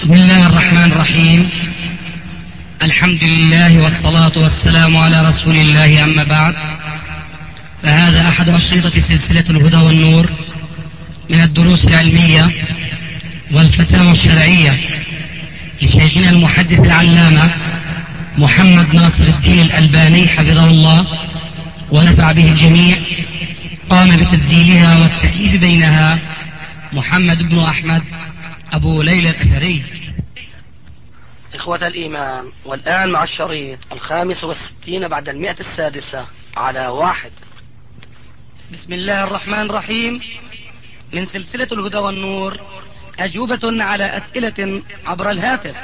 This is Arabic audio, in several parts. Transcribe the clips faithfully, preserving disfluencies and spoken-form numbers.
بسم الله الرحمن الرحيم. الحمد لله والصلاة والسلام على رسول الله، أما بعد، فهذا أحد أشرطة سلسلة الهدى والنور من الدروس العلمية والفتاوى الشرعية لشيخنا المحدث العلامة محمد ناصر الدين الألباني حفظه الله ونفع به الجميع. قام بتسجيلها والتأليف بينها محمد بن أحمد أبو ليلى الأثري. إخوة الإيمان، والآن مع الشريط الخامس والستين بعد المئة السادسة على واحد. بسم الله الرحمن الرحيم. من سلسلة الهدى والنور، أجوبة على أسئلة عبر الهاتف.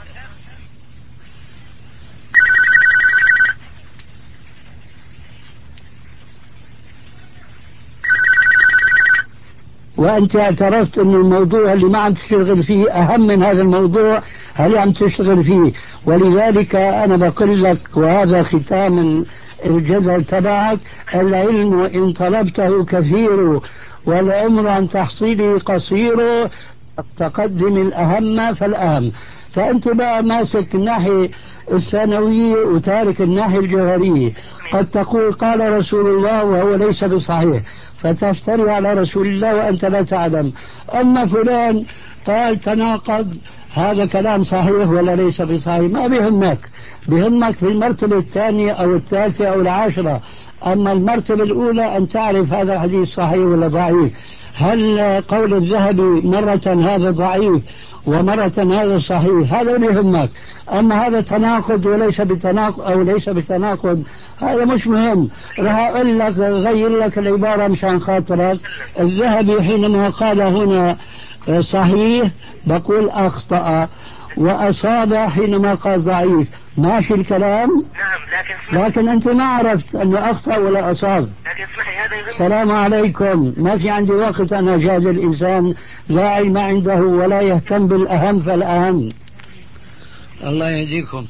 وأنت اعترفت أن الموضوع اللي ما عم تشتغل فيه أهم من هذا الموضوع اللي عم تشتغل فيه، ولذلك أنا بقول لك، وهذا ختام الجدل تبعك: العلم إن طلبته كثير والعمر عن تحصيله قصير، تقدم الأهم فالأهم. فأنت بقى ماسك الناحية الثانوية وتارك الناحية الجوهرية. قد تقول قال رسول الله وهو ليس بصحيح، فتفتري على رسول الله وأنت لا تعلم. أما فلان قال تناقض، هذا كلام صحيح ولا ليس بصحيح ما بيهمك، بيهمك في المرتبة الثانية أو الثالثة أو العاشرة. أما المرتبة الأولى أن تعرف هذا الحديث صحيح ولا ضعيف. هل قول الذهبي مرة هذا ضعيف ومرة هذا صحيح، هذا يهمك. أما هذا تناقض وليس بتناقض أو ليس بتناقض، هذا مش مهم. راح أقول لك غير لك العبارة مشان خاطرك. الذهبي حينما قال هنا صحيح بقول أخطأ، وأصاب حينما قال ضعيف. ماشي الكلام؟ نعم، لكن لكن أنت ما عرفت أنه أخطأ ولا أصاب. لكن اسمحي، هذا يهم. السلام عليكم. ما في عندي وقت أنا أجادل إنسان لا علم عنده ولا يهتم بالأهم فالأهم. الله يهديكم.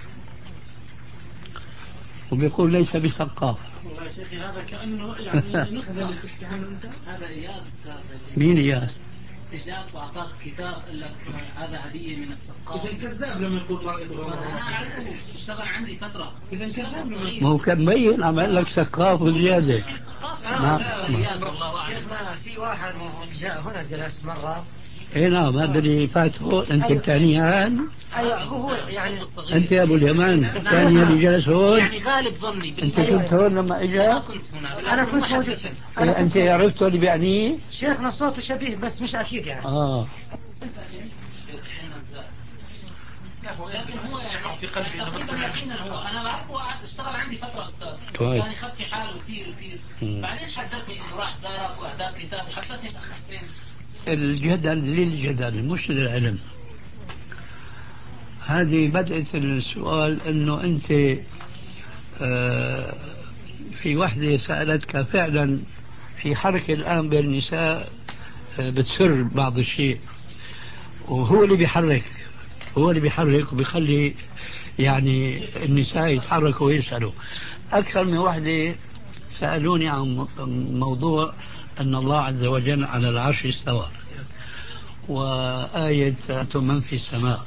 وبيقول ليس بثقاف. والله يا شيخي هذا كأنه يعني نسخة اللي بتحكي عنه أنت. هذا إياس. مين إياس؟ إياس وأعطاك كتاب قال لك هذا هدية من الثقافة. إذا كذاب لما يقول رأيته. أنا أعرفه، اشتغل عندي فترة. إذا كذاب لما ما هو كان مبين عمل لك ثقاف وزيادة. ما في واحد جاء هنا جلس مرة. اي نعم، هذا اللي فاته. انت أيوة. الثانيان. ايوه هو يعني انت يا ابو اليمان الثاني اللي جلس هون. يعني غالب ظني. انت كنت هون لما اجا؟ كنت هنا. انا كنت موجود. إيه انت عرفته اللي بيعنيه؟ شيخنا صوته شبيه بس مش اكيد يعني. اه لكن هو يعني في قلبي يقينا هو انا بعرفه، اشتغل عندي فتره استاذ. طيب. كان يخفي حاله كثير كثير. بعدين حدثني انه راح زارك واهداك كتاب، وحدثني الاخ حسين. الجدل للجدل مش للعلم. هذه بدأت السؤال انه انت آه في وحدة سألتك فعلا في حركة الآن بين النساء آه بتسر بعض الشيء، وهو اللي بيحرك هو اللي بيحرك وبيخلي يعني النساء يتحركوا ويسألوا. أكثر من وحدة سألوني عن موضوع أن الله عز وجل على العرش استوى، وآية أنتم من في السماء.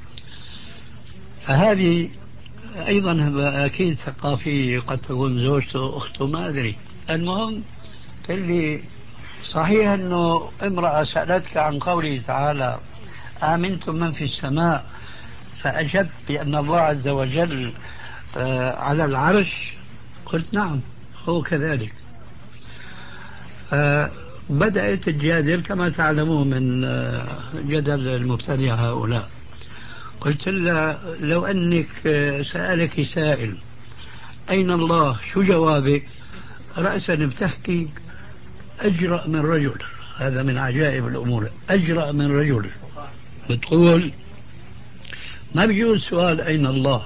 فهذه أيضا أكيد ثقافية، قد تكون زوجته أخته ما أدري. المهم قال لي صحيح أنه امرأة سألتك عن قوله تعالى آمنتم من في السماء، فأجبت بأن الله عز وجل على العرش. قلت نعم هو كذلك. بدأت الجادل كما تعلمون من جدل المبتدع هؤلاء. قلت لها لو أنك سألك سائل أين الله شو جوابك؟ رأسا بتحكي أجرأ من رجل. هذا من عجائب الأمور، أجرأ من رجل. بتقول ما بيجوز سؤال أين الله.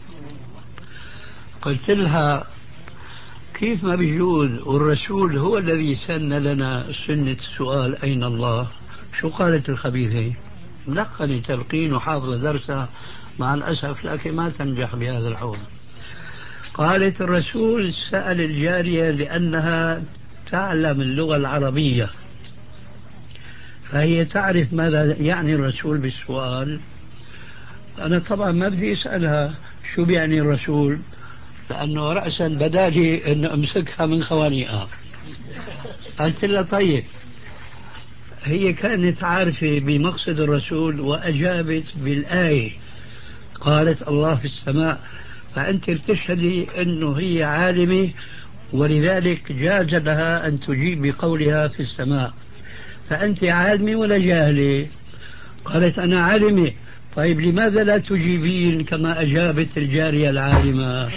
قلت لها كيف ما بيجوز والرسول هو الذي سن لنا سنة السؤال أين الله؟ شو قالت الخبيثة؟ ملقني تلقين وحافظ درسها مع الأسف، لكن ما تنجح بهذا الحوض. قالت الرسول سأل الجارية لأنها تعلم اللغة العربية، فهي تعرف ماذا يعني الرسول بالسؤال. أنا طبعا ما بدي أسألها شو بيعني الرسول، لأنه رأسا بدالي أن أمسكها من خوانيها. قلت لها طيب، هي كانت عارفة بمقصد الرسول وأجابت بالآية، قالت الله في السماء، فأنت بتشهدي أنه هي عالمة، ولذلك جاز لها أن تجيب بقولها في السماء. فأنت عالمة ولا جاهلة؟ قالت أنا عالمة. طيب لماذا لا تجيبين كما أجابت الجارية العالمة؟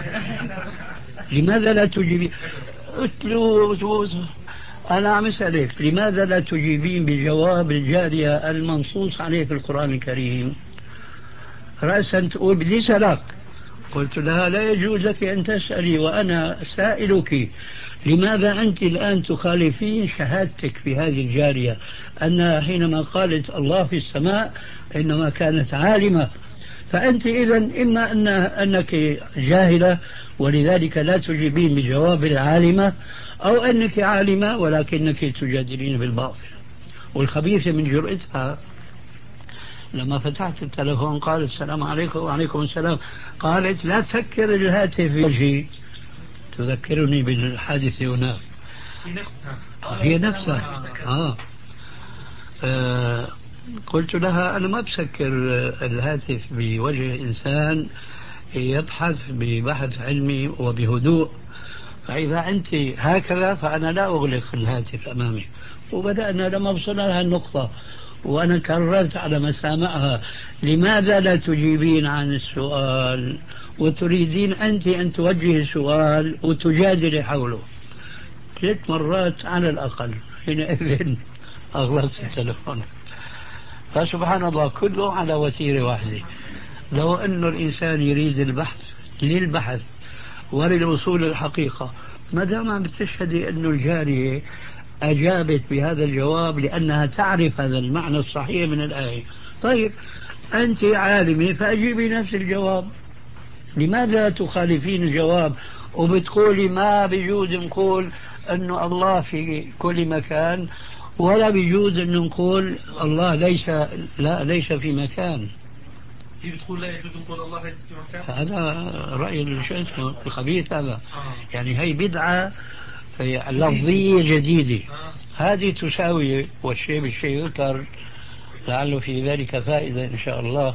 لماذا لا تجيبين؟ قلت له أنا عم أسألك لماذا لا تجيبين بجواب الجارية المنصوص عليه في القرآن الكريم؟ رأسا تقول بدي أسألك. قلت لها لا يجوز لك أن تسألي وأنا سائلك، لماذا أنت الآن تخالفين شهادتك في هذه الجارية أنها حينما قالت الله في السماء إنما كانت عالمة؟ فأنت إذن إما أن أنك جاهلة ولذلك لا تجيبين بجواب العالمة، أو أنك عالمة ولكنك تجادلين بالباطل. والخبيثة من جرأتها لما فتحت التلفون قالت السلام عليكم. وعليكم السلام. قالت لا تسكر الهاتف في وجهي، تذكرني بالحادث هناك. في نفسها هي نفسها. آه. آه. قلت لها أنا ما بسكر الهاتف بوجه إنسان يبحث ببحث علمي وبهدوء، فإذا أنت هكذا فأنا لا أغلق الهاتف أمامك. وبدأنا لما وصلنا لها النقطة وأنا كررت على مسامعها لماذا لا تجيبين عن السؤال وتريدين أنت أن توجهي السؤال وتجادلي حوله ثلاث مرات على الأقل، حينئذ أغلقت التلفون. فسبحان الله كله على وتيرة واحدة. لو أن الإنسان يريد البحث للبحث وللوصول للحقيقة، ما دام عم بتشهدي أن الجارية أجابت بهذا الجواب لأنها تعرف هذا المعنى الصحيح من الآية، طيب أنت عالمة فأجيبي نفس الجواب. لماذا تخالفين الجواب وبتقولي ما بيجوز نقول أن الله في كل مكان، ولا بيجوز أن نقول الله ليس لا ليس في مكان؟ هي بتقول لا يجوز نقول الله ليس في مكان. هذا رأي الخبيث هذا. آه. يعني هي بدعة لفظية جديدة. آه. هذه تساوي والشيء بالشيء يذكر، لعله في ذلك فائدة إن شاء الله.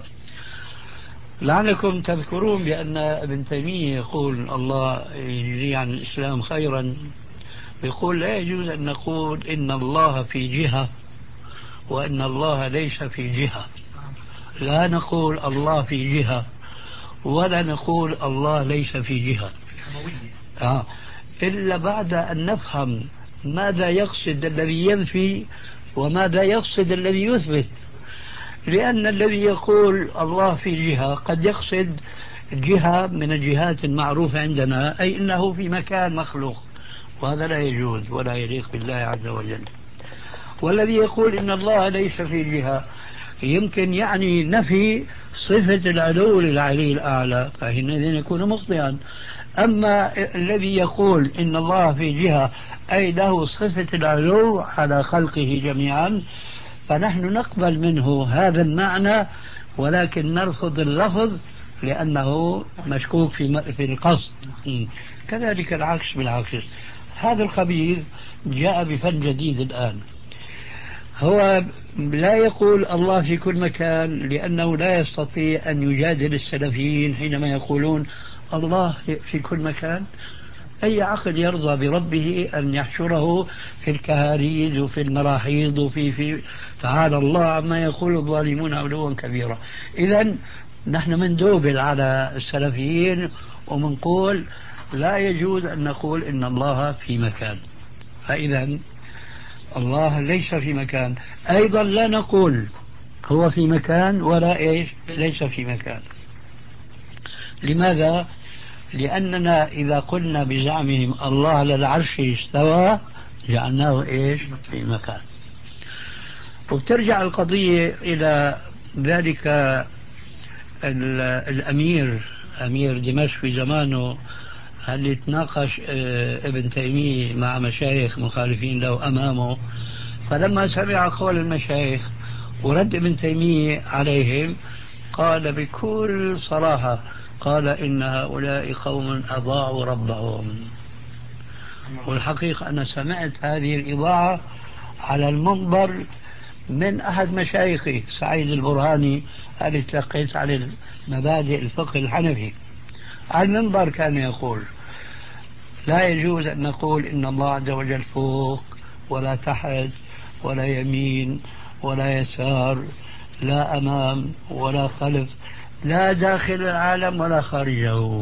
لعلكم تذكرون بأن ابن تيمية يقول الله يجزي عن الإسلام خيرا، يقول لا يجوز أن نقول إن الله في جهة وإن الله ليس في جهة. لا نقول الله في جهة ولا نقول الله ليس في جهة، آه. إلا بعد أن نفهم ماذا يقصد الذي ينفي وماذا يقصد الذي يثبت. لأن الذي يقول الله في جهة قد يقصد جهة من الجهات المعروفة عندنا، أي أنه في مكان مخلوق، وهذا لا يجوز ولا يليق بالله عز وجل. والذي يقول إن الله ليس في جهة يمكن يعني نفي صفة العلو للعلي الأعلى، فحينئذ يكون مخطئا. أما الذي يقول إن الله في جهة أي له صفة العلو على خلقه جميعا، فنحن نقبل منه هذا المعنى ولكن نرفض اللفظ لأنه مشكوك في في القصد. كذلك العكس بالعكس. هذا الخبيث جاء بفن جديد الآن، هو لا يقول الله في كل مكان لأنه لا يستطيع أن يجادل السلفيين حينما يقولون الله في كل مكان. أي عقل يرضى بربه أن يحشره في الكهاريز وفي المراحيض وفي في تعالى الله عما يقول الظالمون علوا كبيرا. إذن نحن مندوبل على السلفيين ومنقول لا يجوز أن نقول إن الله في مكان، فإذا الله ليس في مكان. أيضا لا نقول هو في مكان ولا إيش ليس في مكان. لماذا؟ لأننا إذا قلنا بزعمهم الله على العرش استوى جعلناه إيش في مكان. وبترجع القضية إلى ذلك الأمير أمير دمشق في زمانه اللي تناقش ابن تيمية مع مشايخ مخالفين له أمامه، فلما سمع قول المشايخ ورد ابن تيمية عليهم قال بكل صراحة قال إن هؤلاء قوم أضاعوا ربهم. والحقيقة أنا سمعت هذه الإضاعة على المنبر من أحد مشايخي سعيد البرهاني الذي تلقيت على مبادئ الفقه الحنفي. على المنبر كان يقول لا يجوز أن نقول إن الله عز وجل فوق ولا تحت ولا يمين ولا يسار، لا أمام ولا خلف، لا داخل العالم ولا خارجه.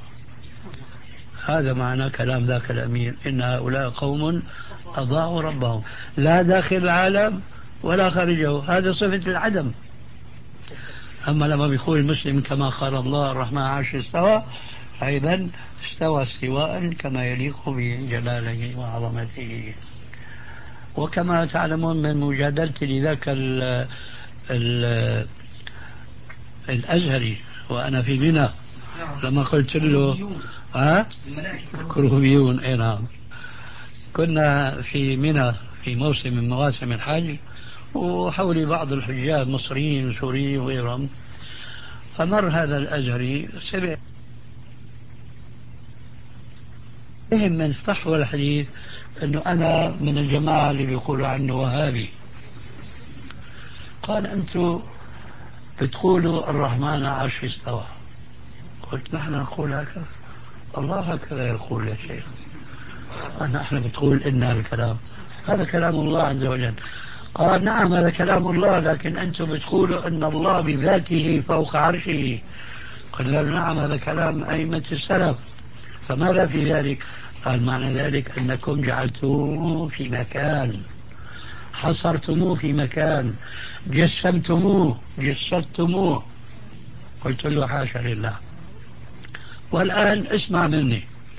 هذا معنى كلام ذاك الأمير، إن هؤلاء قوم أضاعوا ربهم، لا داخل العالم ولا خارجه، هذا صفة العدم. أما لما بيقول المسلم كما قال الله الرحمن عرش استوى، أيضا استوى استواء كما يليق بجلاله وعظمته. وكما تعلمون من مجادلتي لذاك ال ال الأزهري وأنا في منى لما قلت له ها كروبيون، اي نعم، كنا في منى في موسم من مواسم الحج وحولي بعض الحجاج مصريين وسوريين وغيرهم، فمر هذا الأزهري سمع فهم من فحوى الحديث أنه أنا من الجماعة اللي بيقولوا عنه وهابي. قال أنتم بتقولوا الرحمن عرش استوى. قلت نحن نقول هكذا، الله هكذا يقول يا شيخ، نحن بتقول إن الكلام هذا كلام الله عز وجل. قال نعم هذا كلام الله، لكن أنتم بتقولوا أن الله بذاته فوق عرشه. قلنا نعم هذا كلام أئمة السلف، فماذا في ذلك؟ قال معنى ذلك أنكم جعلتوه في مكان، حصرتموه في مكان، جسمتموه جسدتموه. قلت له حاشا لله. والآن اسمع مني،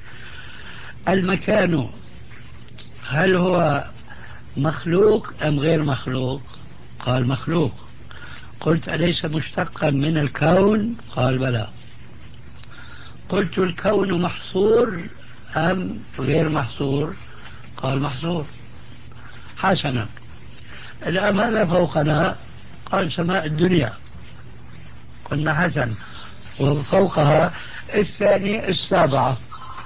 المكان هل هو مخلوق أم غير مخلوق؟ قال مخلوق. قلت أليس مشتقا من الكون؟ قال بلى. قلت الكون محصور أم غير محصور؟ قال محصور. حسنا، الآن ماذا فوقنا؟ قال سماء الدنيا. قلنا حسن، وفوقها الثانية السابعة،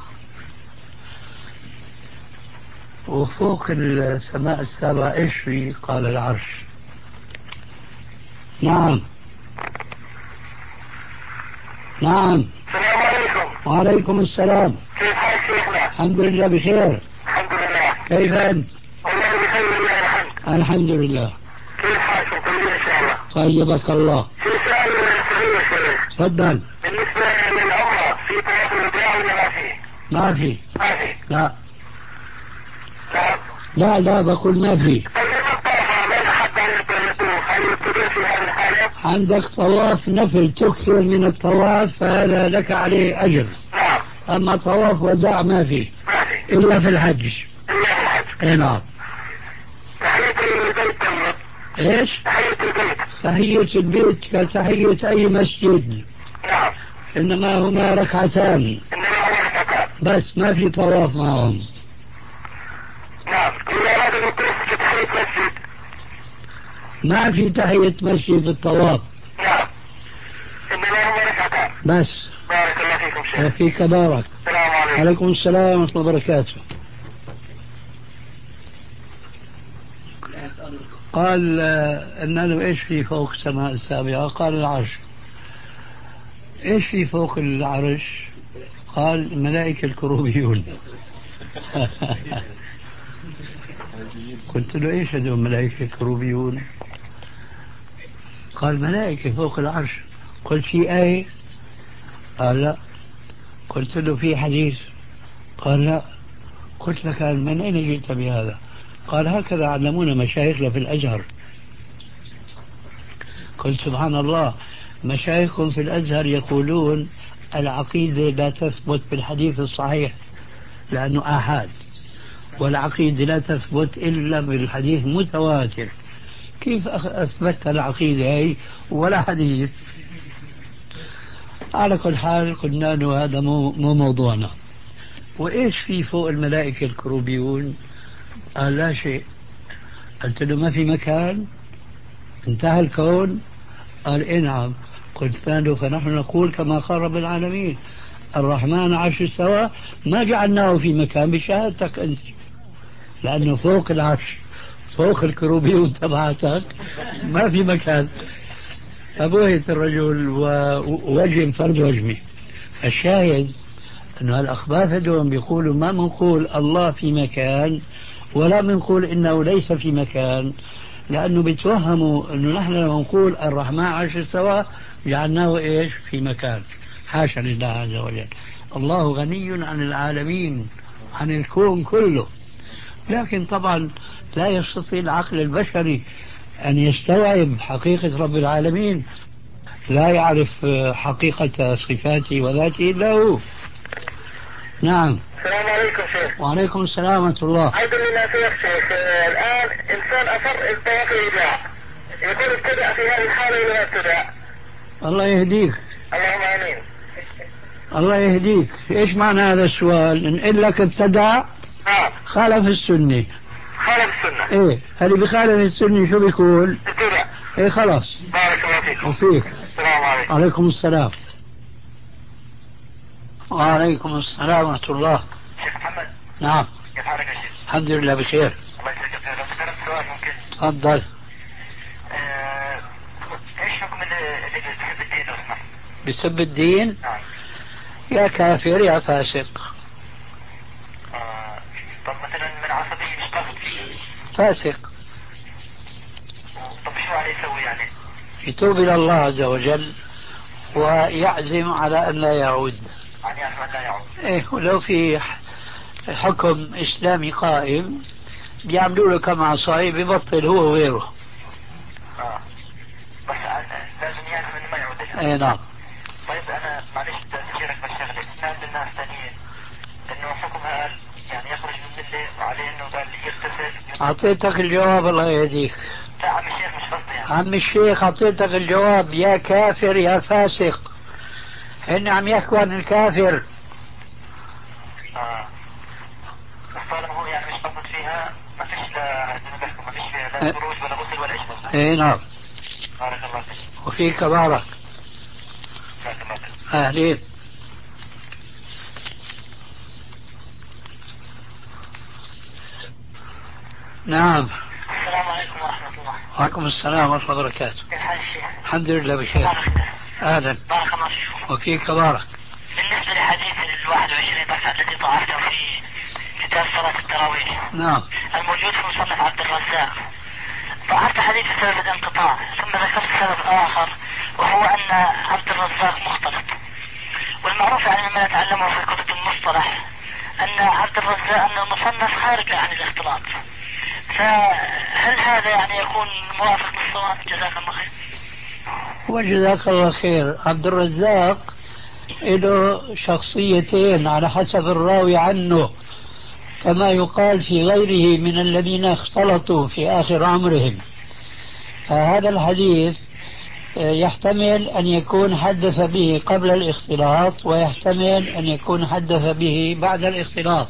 وفوق السماء السابعة ايش في؟ قال العرش. نعم نعم. السلام عليكم. وعليكم السلام. كيف حال شيخنا؟ الحمد لله بخير. الحمد لله. كيف أنت؟ والله بخير لله الحمد. الحمد لله. كيف حالكم طيبين إن شاء الله؟ طيبك الله. في سؤال صغير يا شيخ. تفضل. بالنسبة للعمرة في طواف الوداع ولا ما في؟ ما في. ما في. لا نعم. لا لا بقول ما في. طيب الطواف من أحب أن يطوف هل يبتدئ في هذه الحالة؟ عندك طواف نفل تكثر من الطواف فهذا لك عليه أجر. نعم. أما طواف وداع ما في. ما في. إلا في الحج. إلا في الحج. إيه نعم. تحية البيت طيب. إيش؟ تحية البيت. تحية البيت كتحية أي مسجد. نعم. إنما هما ركعتان. إنما هو ركعتان. بس ما في طواف معهم. نعم. إذا أراد أن يطوف في تحية مسجد. ما في تحية مسجد الطواف. نعم. إنما هو ركعتان. بس. بارك الله فيكم شيخ. وفيك بارك. السلام عليكم. عليكم السلام ورحمة الله وبركاته. قال أن له إيش في فوق السماء السابعة؟ قال العرش. إيش في فوق العرش؟ قال الملائكة الكروبيون. قلت له إيش هذول الملائكة الكروبيون؟ قال ملائكة فوق العرش. قلت في آية؟ قال لا. قلت له في حديث؟ قال لا. قلت لك من أين جئت بهذا؟ قال هكذا علمونا مشايخنا في الأزهر. قلت سبحان الله، مشايخكم في الأزهر يقولون العقيدة لا تثبت بالحديث الصحيح لأنه آحاد، والعقيدة لا تثبت إلا بالحديث متواتر. كيف أثبت العقيدة هي ولا حديث؟ على كل حال قلنا له هذا مو, مو موضوعنا. وإيش في فوق الملائكة الكروبيون؟ قال لا شيء، قلت له ما في مكان، انتهى الكون؟ قال إيه نعم. قلت له فنحن نقول كما قال رب العالمين الرحمن عرش استوى، ما جعلناه في مكان بشهادتك أنت، لأنه فوق العرش فوق الكروبيون تبعتك ما في مكان. فبهت الرجل ووجه فرد وجمه. الشاهد أنه الأخباث دون بيقولوا ما منقول الله في مكان ولا منقول إنه ليس في مكان، لأنه بيتوهموا أنه نحن لما نقول الرحمن عرش استوى جعلناه إيش في مكان. حاشا لله عز وجل، الله غني عن العالمين عن الكون كله. لكن طبعا لا يستطيع العقل البشري أن يستوعب حقيقة رب العالمين، لا يعرف حقيقة صفاته وذاته إلا هو. نعم. السلام عليكم شيخ. وعليكم السلام ورحمة الله. عبد الله شيخ شيخ الآن إنسان أصر الطواف الوداع، يقول ابتدأ في هذه الحالة ولا ما ابتدأ؟ الله يهديك. اللهم آمين. الله يهديك. إيش معنى هذا السؤال؟ نقول لك ابتدأ آه. خالف السنة. خالف السنة. إيه اللي بخالف السنة شو بيقول؟ ابتدأ. إيه خلاص. بارك الله فيكم. وفيك. السلام عليكم. وعليكم السلام. وعليكم السلام ورحمة الله. شيخ محمد. نعم. كيف حالك يا شيخ؟ الحمد لله بخير. الله يسعدك. لو سألت سؤال ممكن؟ تفضل. آه... ايش حكم اللي بيسب الدين لو سمحت؟ بسب الدين؟ نعم. يا كافر يا فاسق. آه... طب مثلا من عصبية مش قصد فاسق. طب شو عليه يسوي يعني؟ يتوب إلى الله عز وجل ويعزم على أن لا يعود. يعني أن لا يعود. إيه ولو في حكم إسلامي قائم بيعملوا له كم عصاية بيبطل هو وغيره. آه. بس لازم يعزم أنه ما يعود. أي نعم. طيب أنا معلش تذكيرك بالشغلة، سمعت الناس ثانيين إنه حكمها يعني يخرج من الملة وعليه إنه قال يغتسل. أعطيتك الجواب الله يهديك. لا عم الشيخ مش قصدي يعني. عم الشيخ أعطيتك الجواب، يا كافر يا فاسق. هن عم يحكوا عن الكافر. آه. بس طالما هو يعني مش قصد فيها ما فيش لا زي ما بيحكوا ما فيش فيها لا خروج ولا غسل ولا إشي. اي نعم. بارك الله فيك. وفيك بارك. بارك الله فيك. أهلين. نعم. السلام عليكم ورحمة الله. وعليكم السلام ورحمة الله وبركاته. كيف حال الشيخ؟ الحمد لله بخير. أهلا. بارك الله فيكم. وفيك بارك. بالنسبة لحديث الواحد وعشرين ركعة الذي ضعفته في كتاب صلاة التراويح. نعم. الموجود في مصنف عبد الرزاق. ضعفت حديث بسبب الانقطاع، ثم ذكرت سبب آخر وهو أن عبد الرزاق مختلط. والمعروف يعني ما نتعلمه في كتب المصطلح أن عبد الرزاق أن المصنف خارج عن الاختلاط. فهل هذا يعني يكون موافق للصواب؟ جزاك الله خير. وجزاك الله خير. عبد الرزاق له شخصيتين على حسب الراوي عنه، كما يقال في غيره من الذين اختلطوا في آخر عمرهم. فهذا الحديث يحتمل أن يكون حدث به قبل الاختلاط، ويحتمل أن يكون حدث به بعد الاختلاط.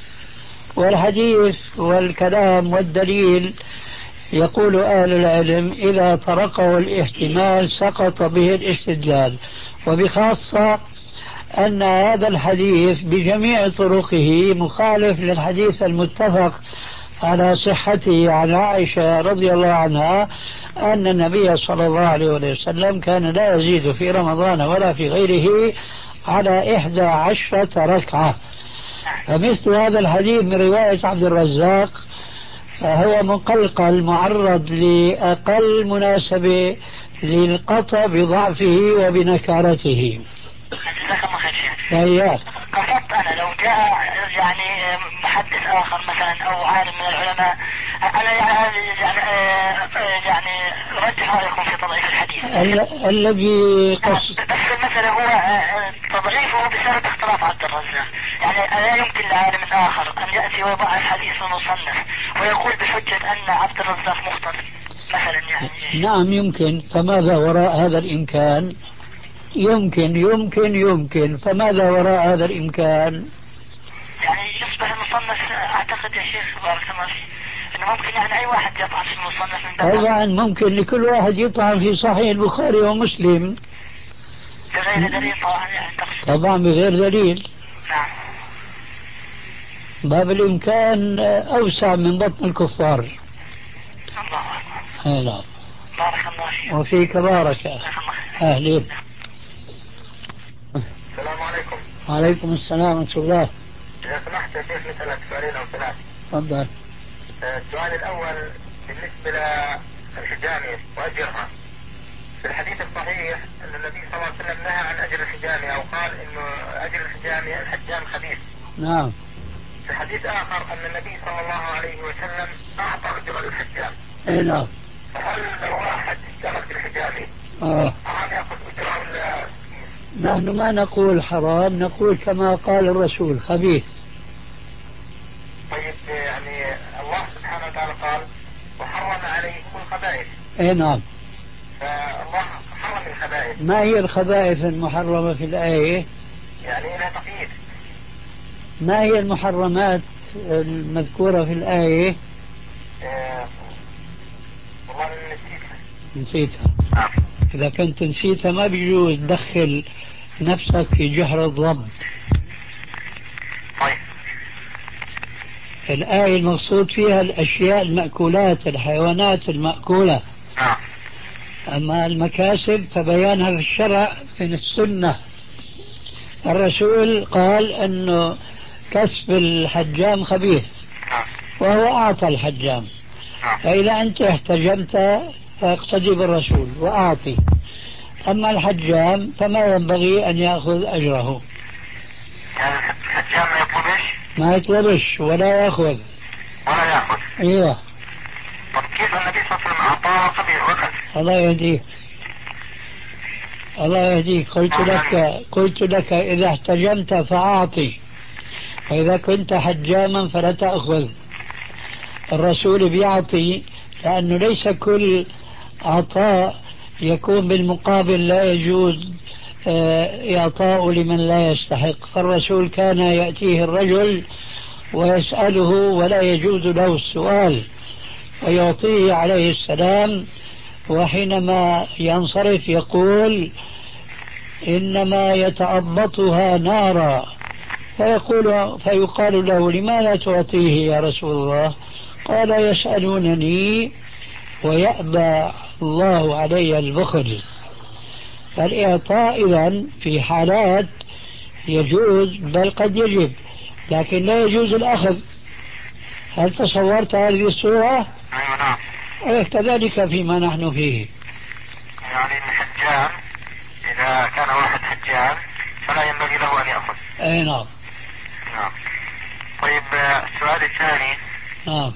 والحديث والكلام والدليل يقول أهل العلم إذا طرقه الاحتمال سقط به الاستدلال، وبخاصة أن هذا الحديث بجميع طرقه مخالف للحديث المتفق على صحته عن عائشة رضي الله عنها أن النبي صلى الله عليه وسلم كان لا يزيد في رمضان ولا في غيره على إحدى عشرة ركعة. فمثل هذا الحديث من رواية عبد الرزاق هو مقلقل معرض لأقل مناسبة للقطع بضعفه وبنكارته. جزاك الله خير شيخ. اياه. قصدت انا لو جاء يعني محدث اخر مثلا او عالم من العلماء، انا يعني يعني يعني ارجح رايكم في تضعيف الحديث. الذي قص... بس المسألة هو تضعيفه بسبب اختلاف عبد الرزاق. يعني لا يمكن لعالم اخر ان ياتي ويضع الحديث المصنف ويقول بحجة ان عبد الرزاق مختلف مثلا يعني. نعم يمكن. فماذا وراء هذا الامكان؟ يمكن يمكن يمكن فماذا وراء هذا الإمكان؟ يعني يصبح المصنف أعتقد يا شيخ بارك الله فيه أنه ممكن يعني أي واحد يطعن في المصنف من باب طبعا ممكن لكل واحد يطعن في صحيح البخاري ومسلم بغير دليل طبعا يعني تقصد. طبعا بغير دليل. نعم. باب الإمكان أوسع من بطن الكفار. الله أكبر. أي نعم. بارك الله فيك. وفيك بارك يا أخي. أهلين. السلام عليكم. وعليكم السلام ورحمة الله. إذا سمحت يا شيخ نسألك سؤالين أو ثلاث. تفضل. السؤال الأول بالنسبة للحجامة وأجرها. في الحديث الصحيح أن النبي صلى الله عليه وسلم نهى عن أجر الحجامة أو قال إنه أجر الحجامة الحجام خبيث. نعم. في حديث آخر أن النبي صلى الله عليه وسلم أعطى أجر للحجام. أي نعم. فهل لو واحد اشتغل في الحجامة آه. حرام يأخذ أجره ولا؟ نحن ما نقول حرام، نقول كما قال الرسول خبيث. طيب يعني الله سبحانه وتعالى قال وحرم عليكم الخبائث. اي نعم. فالله حرم الخبائث. ما هي الخبائث المحرمة في الآية؟ يعني لها تقييد. ما هي المحرمات المذكورة في الآية؟ آه والله نسيتها. نسيتها. نعم. إذا كنت نسيتها ما بيجوز تدخل نفسك في جحر الضب. طيب. الآية المقصود فيها الأشياء المأكولات، الحيوانات المأكولة. نعم. أما المكاسب فبيانها في الشرع في السنة. الرسول قال أنه كسب الحجام خبيث وهو أعطى الحجام. فإذا أنت احتجمت فاقتدي بالرسول وأعطي. أما الحجام فما ينبغي أن يأخذ أجره. يعني الحجام ما يطلبش؟ ما يطلبش ولا يأخذ. ولا يأخذ. أيوة. طب كيف النبي صلى الله عليه وسلم أعطاه قبيل وأخذ؟ الله يهديك. الله يهديك. قلت لك قلت لك إذا احتجمت فأعطي، وإذا كنت حجاما فلا تأخذ. الرسول بيعطي لأنه ليس كل عطاء يكون بالمقابل لا يجوز إعطاء لمن لا يستحق. فالرسول كان يأتيه الرجل ويسأله ولا يجوز له السؤال فيعطيه عليه السلام، وحينما ينصرف يقول إنما يتأبطها نارا، فيقول فيقال له لماذا تعطيه يا رسول الله؟ قال يسألونني ويأبى الله علي البخل. فالإعطاء إذن في حالات يجوز بل قد يجب، لكن لا يجوز الأخذ. هل تصورت هذه الصورة؟ أيوة نعم. إيه كذلك فيما نحن فيه. يعني الحجام إذا كان واحد حجام فلا ينبغي له أن يأخذ. أي نعم. نعم. طيب السؤال الثاني. نعم.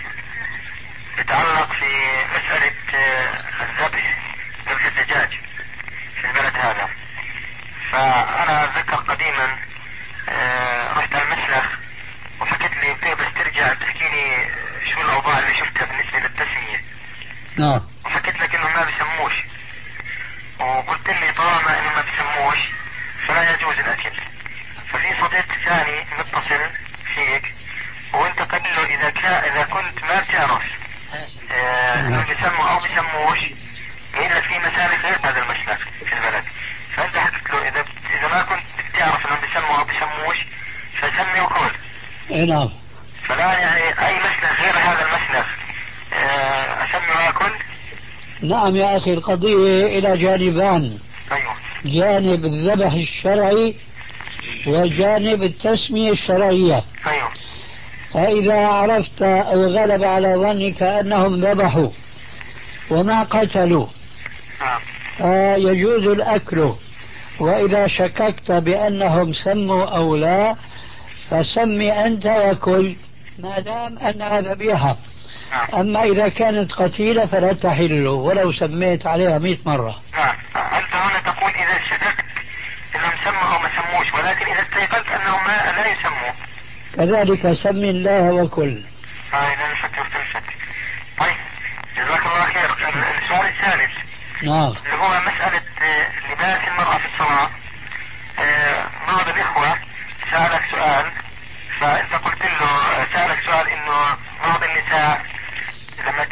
يتعلق في مسألة الذبح ذبح الدجاج في البلد هذا. فأنا أتذكر قديما رحت المسلخ وحكيت لي قلت بس ترجع تحكي لي شو الأوضاع اللي شفتها بالنسبة للتسمية. نعم. وحكيت لك إنه ما بسموش، وقلت لي طالما إنه ما بسموش فلا يجوز الأكل. ففي صديق ثاني متصل فيك وانت قل له إذا كان إذا كنت ما بتعرف انه بيسموا او بيسموش يقول لك في مسالك غير هذا المسلك في البلد. فانت حكيت له اذا اذا ما كنت بتعرف انهم بيسموا او بيسموش فسمي وكل. اي نعم. فلا يعني اي مسلك غير هذا المسلك اسمي واكل. نعم يا اخي، القضية الى جانبان. ايوه. جانب الذبح الشرعي وجانب التسمية الشرعية. ايوه. فإذا عرفت أو غلب على ظنك أنهم ذبحوا وما قتلوا فيجوز الأكل، وإذا شككت بأنهم سموا أو لا فسمي أنت وكل ما دام أنها ذبيحة. أما إذا كانت قتيلة فلا تحل ولو سميت عليها مئة مرة. نعم. أنت هنا تقول إذا شككت أنهم سموا أو ما سموش، ولكن إذا استيقنت أنهم لا يسموا كذلك سم الله وكل. إذا الفكر تنفك. طيب جزاك الله خير. السؤال الثالث. نعم. اللي هو مسألة لباس المرأة في الصلاة. بعض الإخوة سألك سؤال، فأنت قلت له سألك سؤال إنه بعض النساء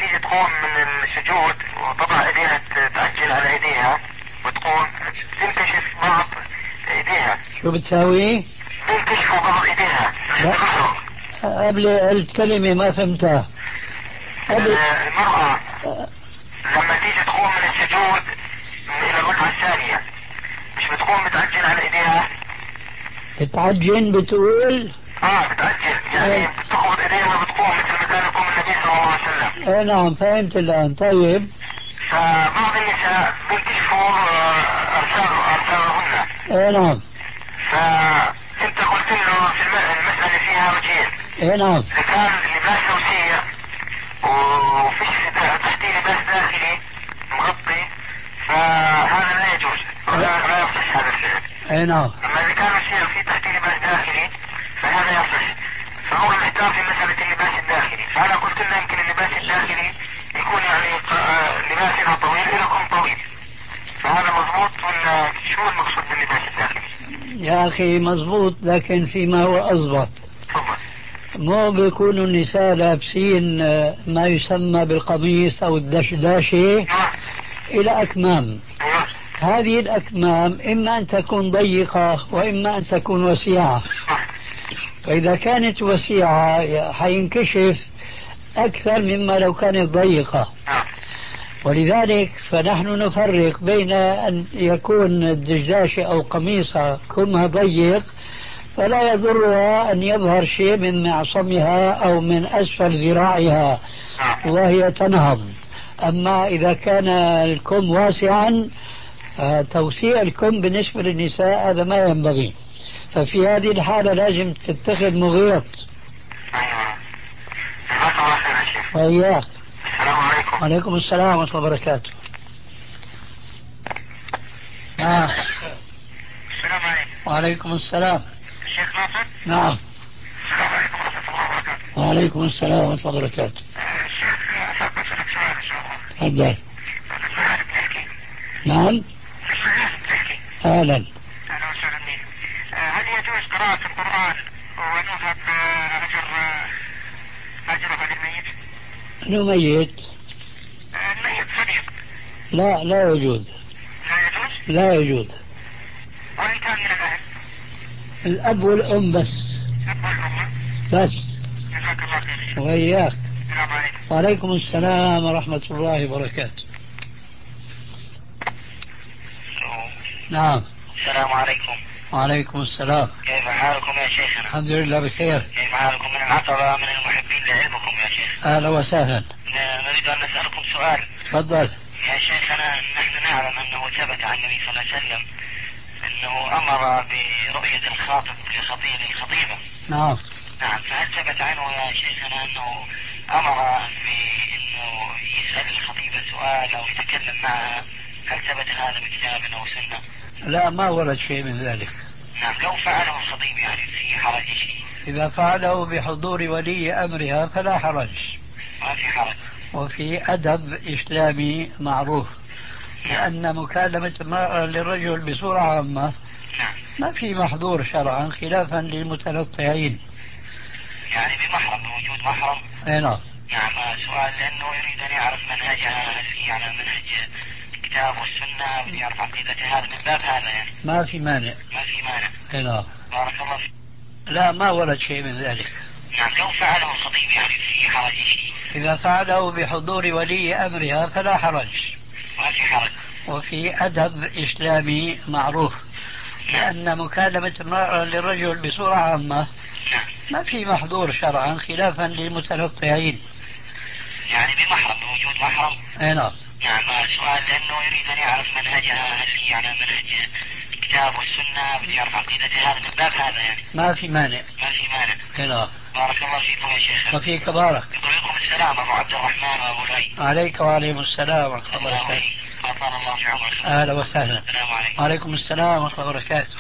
تيجي تقوم من السجود وتضع ايديها تعجل على ايديها وتقوم تنكشف بعض ايديها. شو بتساوي؟ بينكشفوا بعض ايديها. قبل الكلمة ما فهمتها. قبل المرأة لما تيجي تقوم من السجود الى الركعة الثانية مش بتقوم بتعجل على ايديها؟ بتعجن بتقول؟ اه بتعجل يعني بتخبط ايديها وبتقوم مثل ما كان يقوم النبي صلى الله عليه وسلم. ايه نعم فهمت الان. طيب فبعض النساء بينكشفوا ارسالهن. ايه نعم. فانت قلت له في المسألة فيها وجهين. ايه نعم. اذا كان لباس توسيع وفيش تحتيه لباس داخلي مغطي فهذا لا يجوز ولا لا يصح هذا الفعل. ايه نعم. اما اذا كان وسيع فيه تحتيه لباس داخلي فهذا يصح. فهو محتار في مسألة اللباس الداخلي. فانا قلت له يمكن اللباس الداخلي يكون يعني لباسنا طويل لكم طويل. فهذا مضبوط ولا شو المقصود باللباس الداخلي؟ يا اخي مضبوط لكن فيما هو اضبط. مو بيكونوا النساء لابسين ما يسمى بالقميص او الدشداشة الى اكمام. هذه الاكمام اما ان تكون ضيقة واما ان تكون وسيعة. فاذا كانت وسيعة حينكشف اكثر مما لو كانت ضيقة. ولذلك فنحن نفرق بين أن يكون الدشداشة أو قميصها كمها ضيق فلا يضرها أن يظهر شيء من معصمها أو من أسفل ذراعها وهي تنهض. أما إذا كان الكم واسعا توسيع الكم بالنسبة للنساء هذا ما ينبغي. ففي هذه الحالة لازم تتخذ مغيط. وإياك. السلام عليكم. وعليكم السلام ورحمة الله وبركاته. آه. السلام عليكم. وعليكم السلام. الشيخ ناصر. نعم. السلام عليكم ورحمة الله وبركاته. وعليكم السلام ورحمة الله وبركاته. الشيخ أسألك أسألك سؤال إن شاء الله. تفضل. المعالم تحكي. نعم. المعالم تحكي. أهلا. أهلا وسهلا بك. هل يجوز قراءة القرآن ونوهب أجر أجره للميت؟ أنه ميت؟ الميت صديق. لا لا يجوز. لا يجوز؟ لا يجوز. وإن كان من الأهل؟ الأب والأم بس. الأب والأم بس. جزاك الله خير. وإياك. السلام عليكم. وعليكم السلام ورحمة الله وبركاته. نعم. السلام عليكم. وعليكم السلام. كيف حالكم يا شيخنا؟ الحمد لله بخير. كيف حالكم؟ من العقبة من المحبين لعلمكم يا شيخ. أهلا وسهلا. نريد أن نسألكم سؤال. تفضل. يا شيخنا نحن نعلم أنه ثبت عن النبي صلى الله عليه وسلم أنه أمر برؤية الخاطب لخطيب الخطيبة. نعم. نعم. فهل ثبت عنه يا شيخنا أنه أمر بأنه يسأل الخطيبة سؤال أو يتكلم معها؟ هل ثبت هذا بكتاب أو سنة؟ لا ما ورد شيء من ذلك. نعم. لو فعله الخطيب يعني في حرج شيء؟ إذا فعله بحضور ولي أمرها فلا حرج. ما في حرج. وفي أدب إسلامي معروف لأن مكالمة المرأة للرجل بصورة عامة ما في محظور شرعا خلافا للمتنطعين. يعني بمحرم بوجود محرم؟ اي نعم. نعم. سؤال لأنه يريد أن يعرف منهجها هل هي على منهج الكتاب والسنة بدي يعرف عقيدتها هذا من باب هذا يعني. ما في مانع. ما في مانع. اي نعم. بارك الله فيك. لا ما ورد شيء من ذلك. نعم. لو فعله الخطيب يعني في حرج شيء؟ إذا فعله بحضور ولي أمرها فلا حرج. ما في حرج. وفي أدب إسلامي معروف لأن مكالمة المرأة للرجل بصورة عامة ما في محظور شرعا خلافا للمتنطعين. يعني بمحرم بوجود محرم؟ اي نعم. نعم. سؤال لأنه يريد أن يعرف منهجها هل هي على منهج الكتاب والسنة بدي يعرف عقيدتها هذا من باب هذا يعني. ما في مانع. ما في مانع. اي نعم. بارك الله فيكم يا شيخ. وفيك بارك. يطلقكم السلام أبو عبد الرحمن وأبو لؤي. عليك وعليكم السلام ورحمة الله وبركاته. أطال الله في عمرك. أهلا وسهلا. السلام عليكم. وعليكم السلام ورحمة الله وبركاته.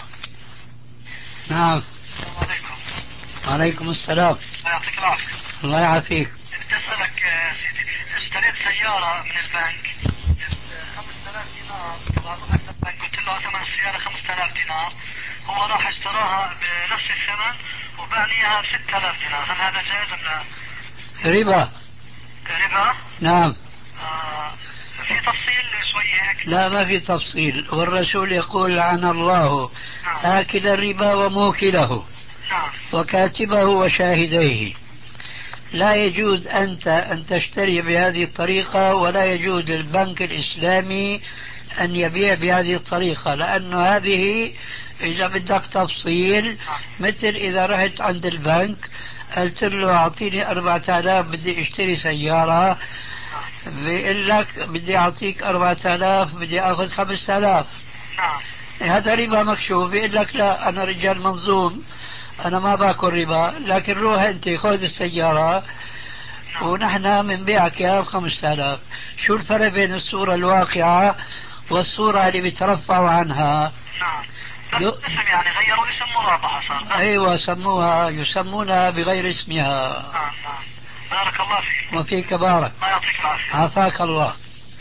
نعم. السلام عليكم. وعليكم السلام. يعطيك العافية. الله يعافيك. بدي أسألك سيدي، اشتريت سيارة من البنك خمسة آلاف دينار، طبعا رحت البنك قلت له ثمن السيارة خمسة آلاف دينار، هو راح اشتراها بنفس الثمن وباعني اياها ب ستة آلاف دينار، هل هذا جائز ولا؟ ربا. ربا؟ نعم. آه في تفصيل شوية هيك. لا ما في تفصيل، والرسول يقول لعن الله نعم. آكل الربا وموكله نعم. وكاتبه وشاهديه. لا يجوز أنت أن تشتري بهذه الطريقة، ولا يجوز للبنك الإسلامي أن يبيع بهذه الطريقة، لأن هذه إذا بدك تفصيل مثل إذا رحت عند البنك قلت له أعطيني أربعة آلاف بدي أشتري سيارة، بيقول لك بدي أعطيك أربعة آلاف بدي أخذ خمسة آلاف. نعم. هذا ربا مكشوف. بيقول لك لا أنا رجال منظوم أنا ما باكل ربا، لكن روح أنت خذ السيارة ونحن بنبيعك إياها بخمسة آلاف. شو الفرق بين الصورة الواقعة والصورة اللي بيترفعوا عنها؟ نعم. اسم يعني غيروا اسم مرابحة صار. أيوة سموها يسمونها بغير اسمها. نعم نعم. بارك الله فيك. وفيك بارك. الله يعطيك العافية. عافاك الله.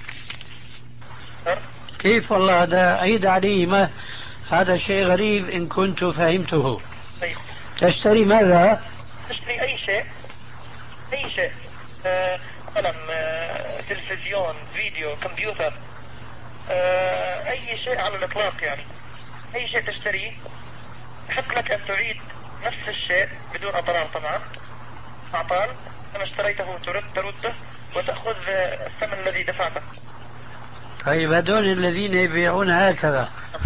كيف والله هذا عيد علي، ما هذا شيء غريب إن كنت فهمته. طيب. تشتري ماذا؟ تشتري أي شيء أي شيء آه، قلم آه، تلفزيون فيديو كمبيوتر آه، أي شيء على الإطلاق، يعني أي شيء تشتريه يحق لك أن تعيد نفس الشيء بدون أضرار طبعا. أعطال كما اشتريته ترد ترده وتأخذ آه، الثمن الذي دفعته. طيب هذول الذين يبيعون هكذا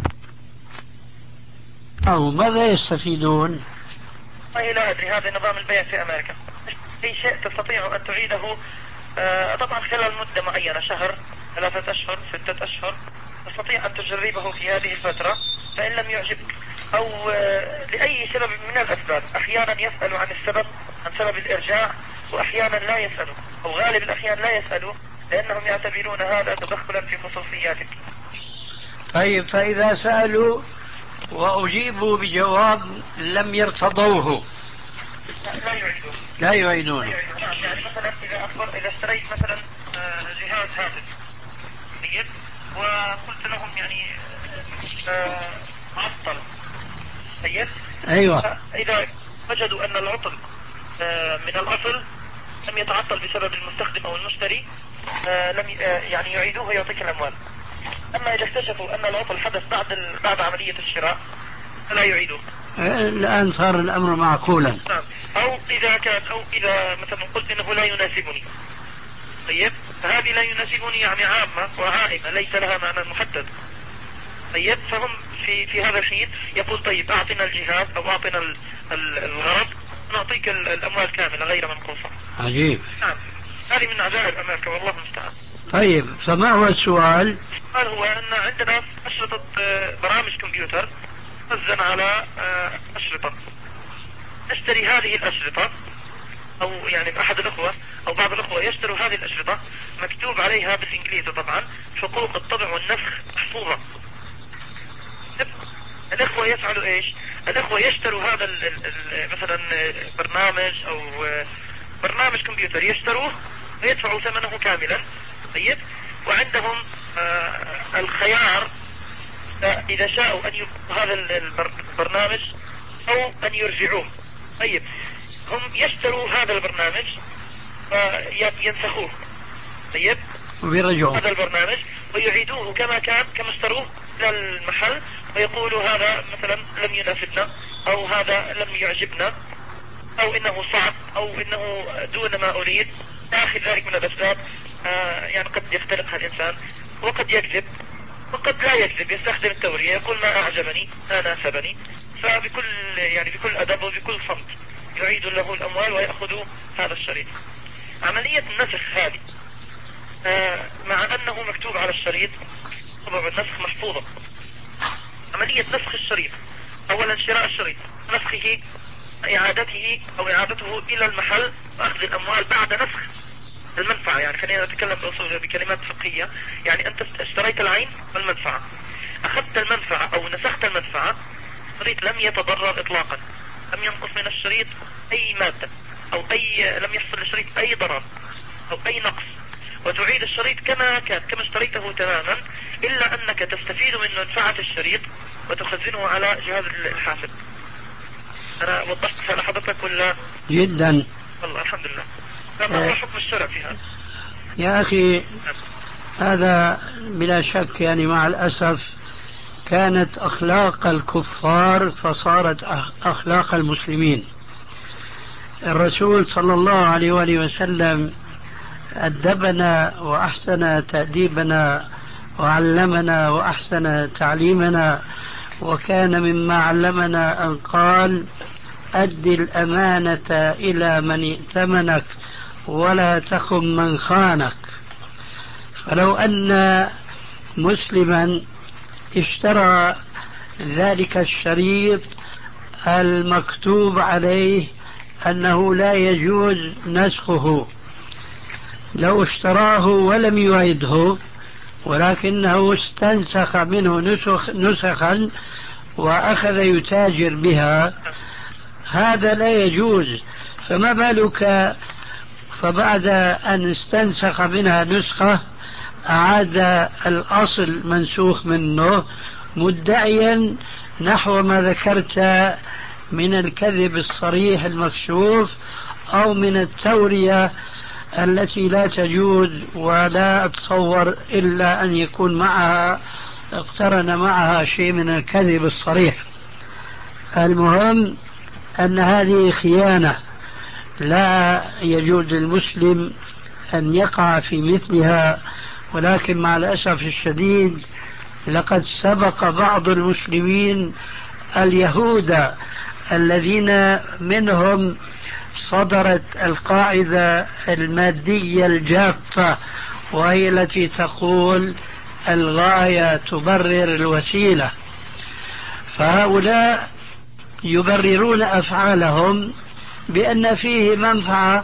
أو ماذا يستفيدون؟ والله لا أدري، هذا نظام البيع في أمريكا. أي شيء تستطيع أن تعيده آه، طبعا خلال مدة معينة، شهر ثلاثة أشهر ستة أشهر، تستطيع أن تجربه في هذه الفترة. فإن لم يعجبك أو آه، لأي سبب من الأسباب، أحيانا يسألوا عن السبب عن سبب الإرجاع، وأحيانا لا يسألوا، أو غالب الأحيان لا يسألوا، لأنهم يعتبرون هذا تدخلا في خصوصياتك. طيب فإذا سألوا وأجيبوا بجواب لم يرتضوه لا يعيدون. لا يعيدون. نعم. يعني مثلا إذا أخبر إذا اشتريت مثلا آه، جهاز هاتف طيب، وقلت لهم يعني آه، معطل طيب. أيوة. إذا وجدوا أن العطل آه، من الأصل لم يتعطل بسبب المستخدم أو المشتري آه، لم ي- آه، يعني يعيدوه ويعطيك الأموال. أما إذا اكتشفوا أن العطل حدث بعد ال- بعد عملية الشراء فلا يعيدوه. الآن صار الأمر معقولا. نعم. أو إذا كان أو إذا مثلا قلت إنه لا يناسبني طيب، فهذه لا يناسبني يعني عامة وعائمة ليس لها معنى محدد طيب، فهم في في هذا الحين يقول طيب أعطنا الجهاز أو أعطنا ال- ال- الغرض، نعطيك ال- الأموال كاملة غير منقوصة. عجيب. نعم. هذه من عجائب أمريكا والله المستعان. طيب فما هو السؤال؟ السؤال هو أن عندنا أشرطة آه، برامج كمبيوتر تخزن على آه، أشرطة، نشتري هذه الأشرطة، أو يعني أحد الأخوة أو بعض الأخوة يشتروا هذه الأشرطة مكتوب عليها بالإنجليزي طبعا حقوق الطبع والنسخ محفوظة. الأخوة يفعلوا إيش؟ الأخوة يشتروا هذا ال ال مثلا برنامج أو برنامج كمبيوتر، يشتروه ويدفعوا ثمنه كاملا طيب، وعندهم آه الخيار آه إذا شاءوا أن يبقوا هذا البرنامج أو أن يرجعوه. طيب هم يشتروا هذا البرنامج وينسخوه طيب ويرجعوا هذا البرنامج ويعيدوه كما كان كما اشتروه إلى المحل، ويقولوا هذا مثلا لم يناسبنا أو هذا لم يعجبنا أو إنه صعب أو إنه دون ما أريد آخر ذلك من الأسباب. آه يعني قد يختلقها الإنسان وقد يكذب وقد لا يكذب، يستخدم التورية يقول ما أعجبني ما ناسبني، فبكل يعني بكل أدب وبكل صمت يعيد له الأموال ويأخذ هذا الشريط. عملية النسخ هذه آه مع أنه مكتوب على الشريط طبع النسخ محفوظة. عملية نسخ الشريط، أولا شراء الشريط، نسخه، إعادته أو إعادته إلى المحل وأخذ الأموال بعد نسخ المنفعة. يعني خلينا نتكلم بكلمات فقهية، يعني أنت اشتريت العين والمنفعة، أخذت المنفعة أو نسخت المنفعة، الشريط لم يتضرر إطلاقا، لم ينقص من الشريط أي مادة أو أي لم يحصل للشريط أي ضرر أو أي نقص، وتعيد الشريط كما كان كما اشتريته تماما، إلا أنك تستفيد من منفعة الشريط وتخزنه على جهاز الحاسب. أنا وضحت لحضرتك ولا؟ جدا. والله الحمد لله. ما هو حكم الشرع في هذا؟ يا أخي هذا بلا شك يعني مع الأسف كانت أخلاق الكفار فصارت أخلاق المسلمين. الرسول صلى الله عليه وآله وسلم أدبنا وأحسن تأديبنا وعلمنا وأحسن تعليمنا، وكان مما علمنا أن قال: أد الأمانة إلى من ائتمنك ولا تخن من خانك. فلو أن مسلما اشترى ذلك الشريط المكتوب عليه أنه لا يجوز نسخه، لو اشتراه ولم يعده ولكنه استنسخ منه نسخ نسخا وأخذ يتاجر بها، هذا لا يجوز. فما بالك فبعد أن استنسخ منها نسخة أعاد الأصل منسوخ منه مدعيا نحو ما ذكرت من الكذب الصريح المكشوف أو من التورية التي لا تجوز، ولا أتصور إلا أن يكون معها اقترن معها شيء من الكذب الصريح. المهم أن هذه خيانة لا يجوز للمسلم أن يقع في مثلها، ولكن مع الأسف الشديد لقد سبق بعض المسلمين اليهود الذين منهم صدرت القاعدة المادية الجافة، وهي التي تقول الغاية تبرر الوسيلة. فهؤلاء يبررون أفعالهم بأن فيه منفعة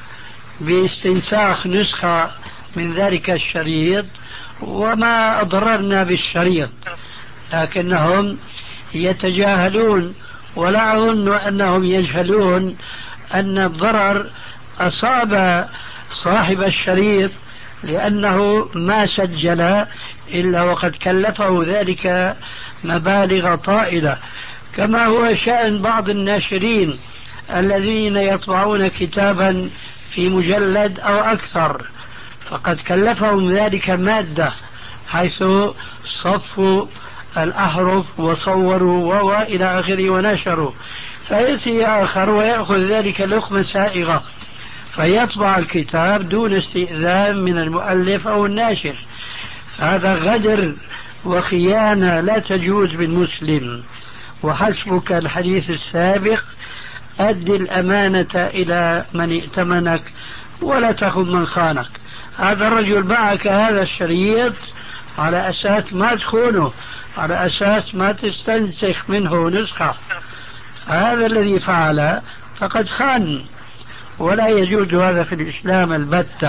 باستنساخ نسخة من ذلك الشريط، وما أضررنا بالشريط، لكنهم يتجاهلون، ولا أظن أنهم يجهلون أن الضرر أصاب صاحب الشريط لأنه ما سجل إلا وقد كلفه ذلك مبالغ طائلة، كما هو شأن بعض الناشرين الذين يطبعون كتابا في مجلد أو أكثر، فقد كلفهم ذلك مادة حيث صفوا الأحرف وصوروا وإلى آخره ونشروا، فيأتي آخر ويأخذ ذلك لقمة سائغة فيطبع الكتاب دون استئذان من المؤلف أو الناشر. هذا غدر وخيانة لا تجوز بالمسلم. وحسبك الحديث السابق: أد الأمانة إلى من ائتمنك ولا تخن من خانك. هذا الرجل باعك هذا الشريط على أساس ما تخونه، على أساس ما تستنسخ منه نسخة، هذا الذي فعل فقد خان، ولا يجوز هذا في الإسلام البتة.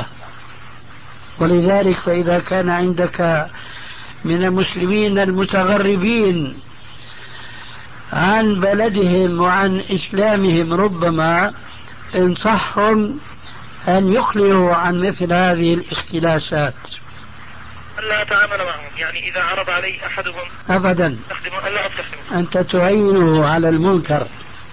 ولذلك فإذا كان عندك من المسلمين المتغربين عن بلدهم وعن إسلامهم ربما انصحهم أن يقلعوا عن مثل هذه الاختلاسات. ألا أتعامل معهم، يعني إذا عرض علي أحدهم أبدا ألا أستخدمه. أنت تعينه على المنكر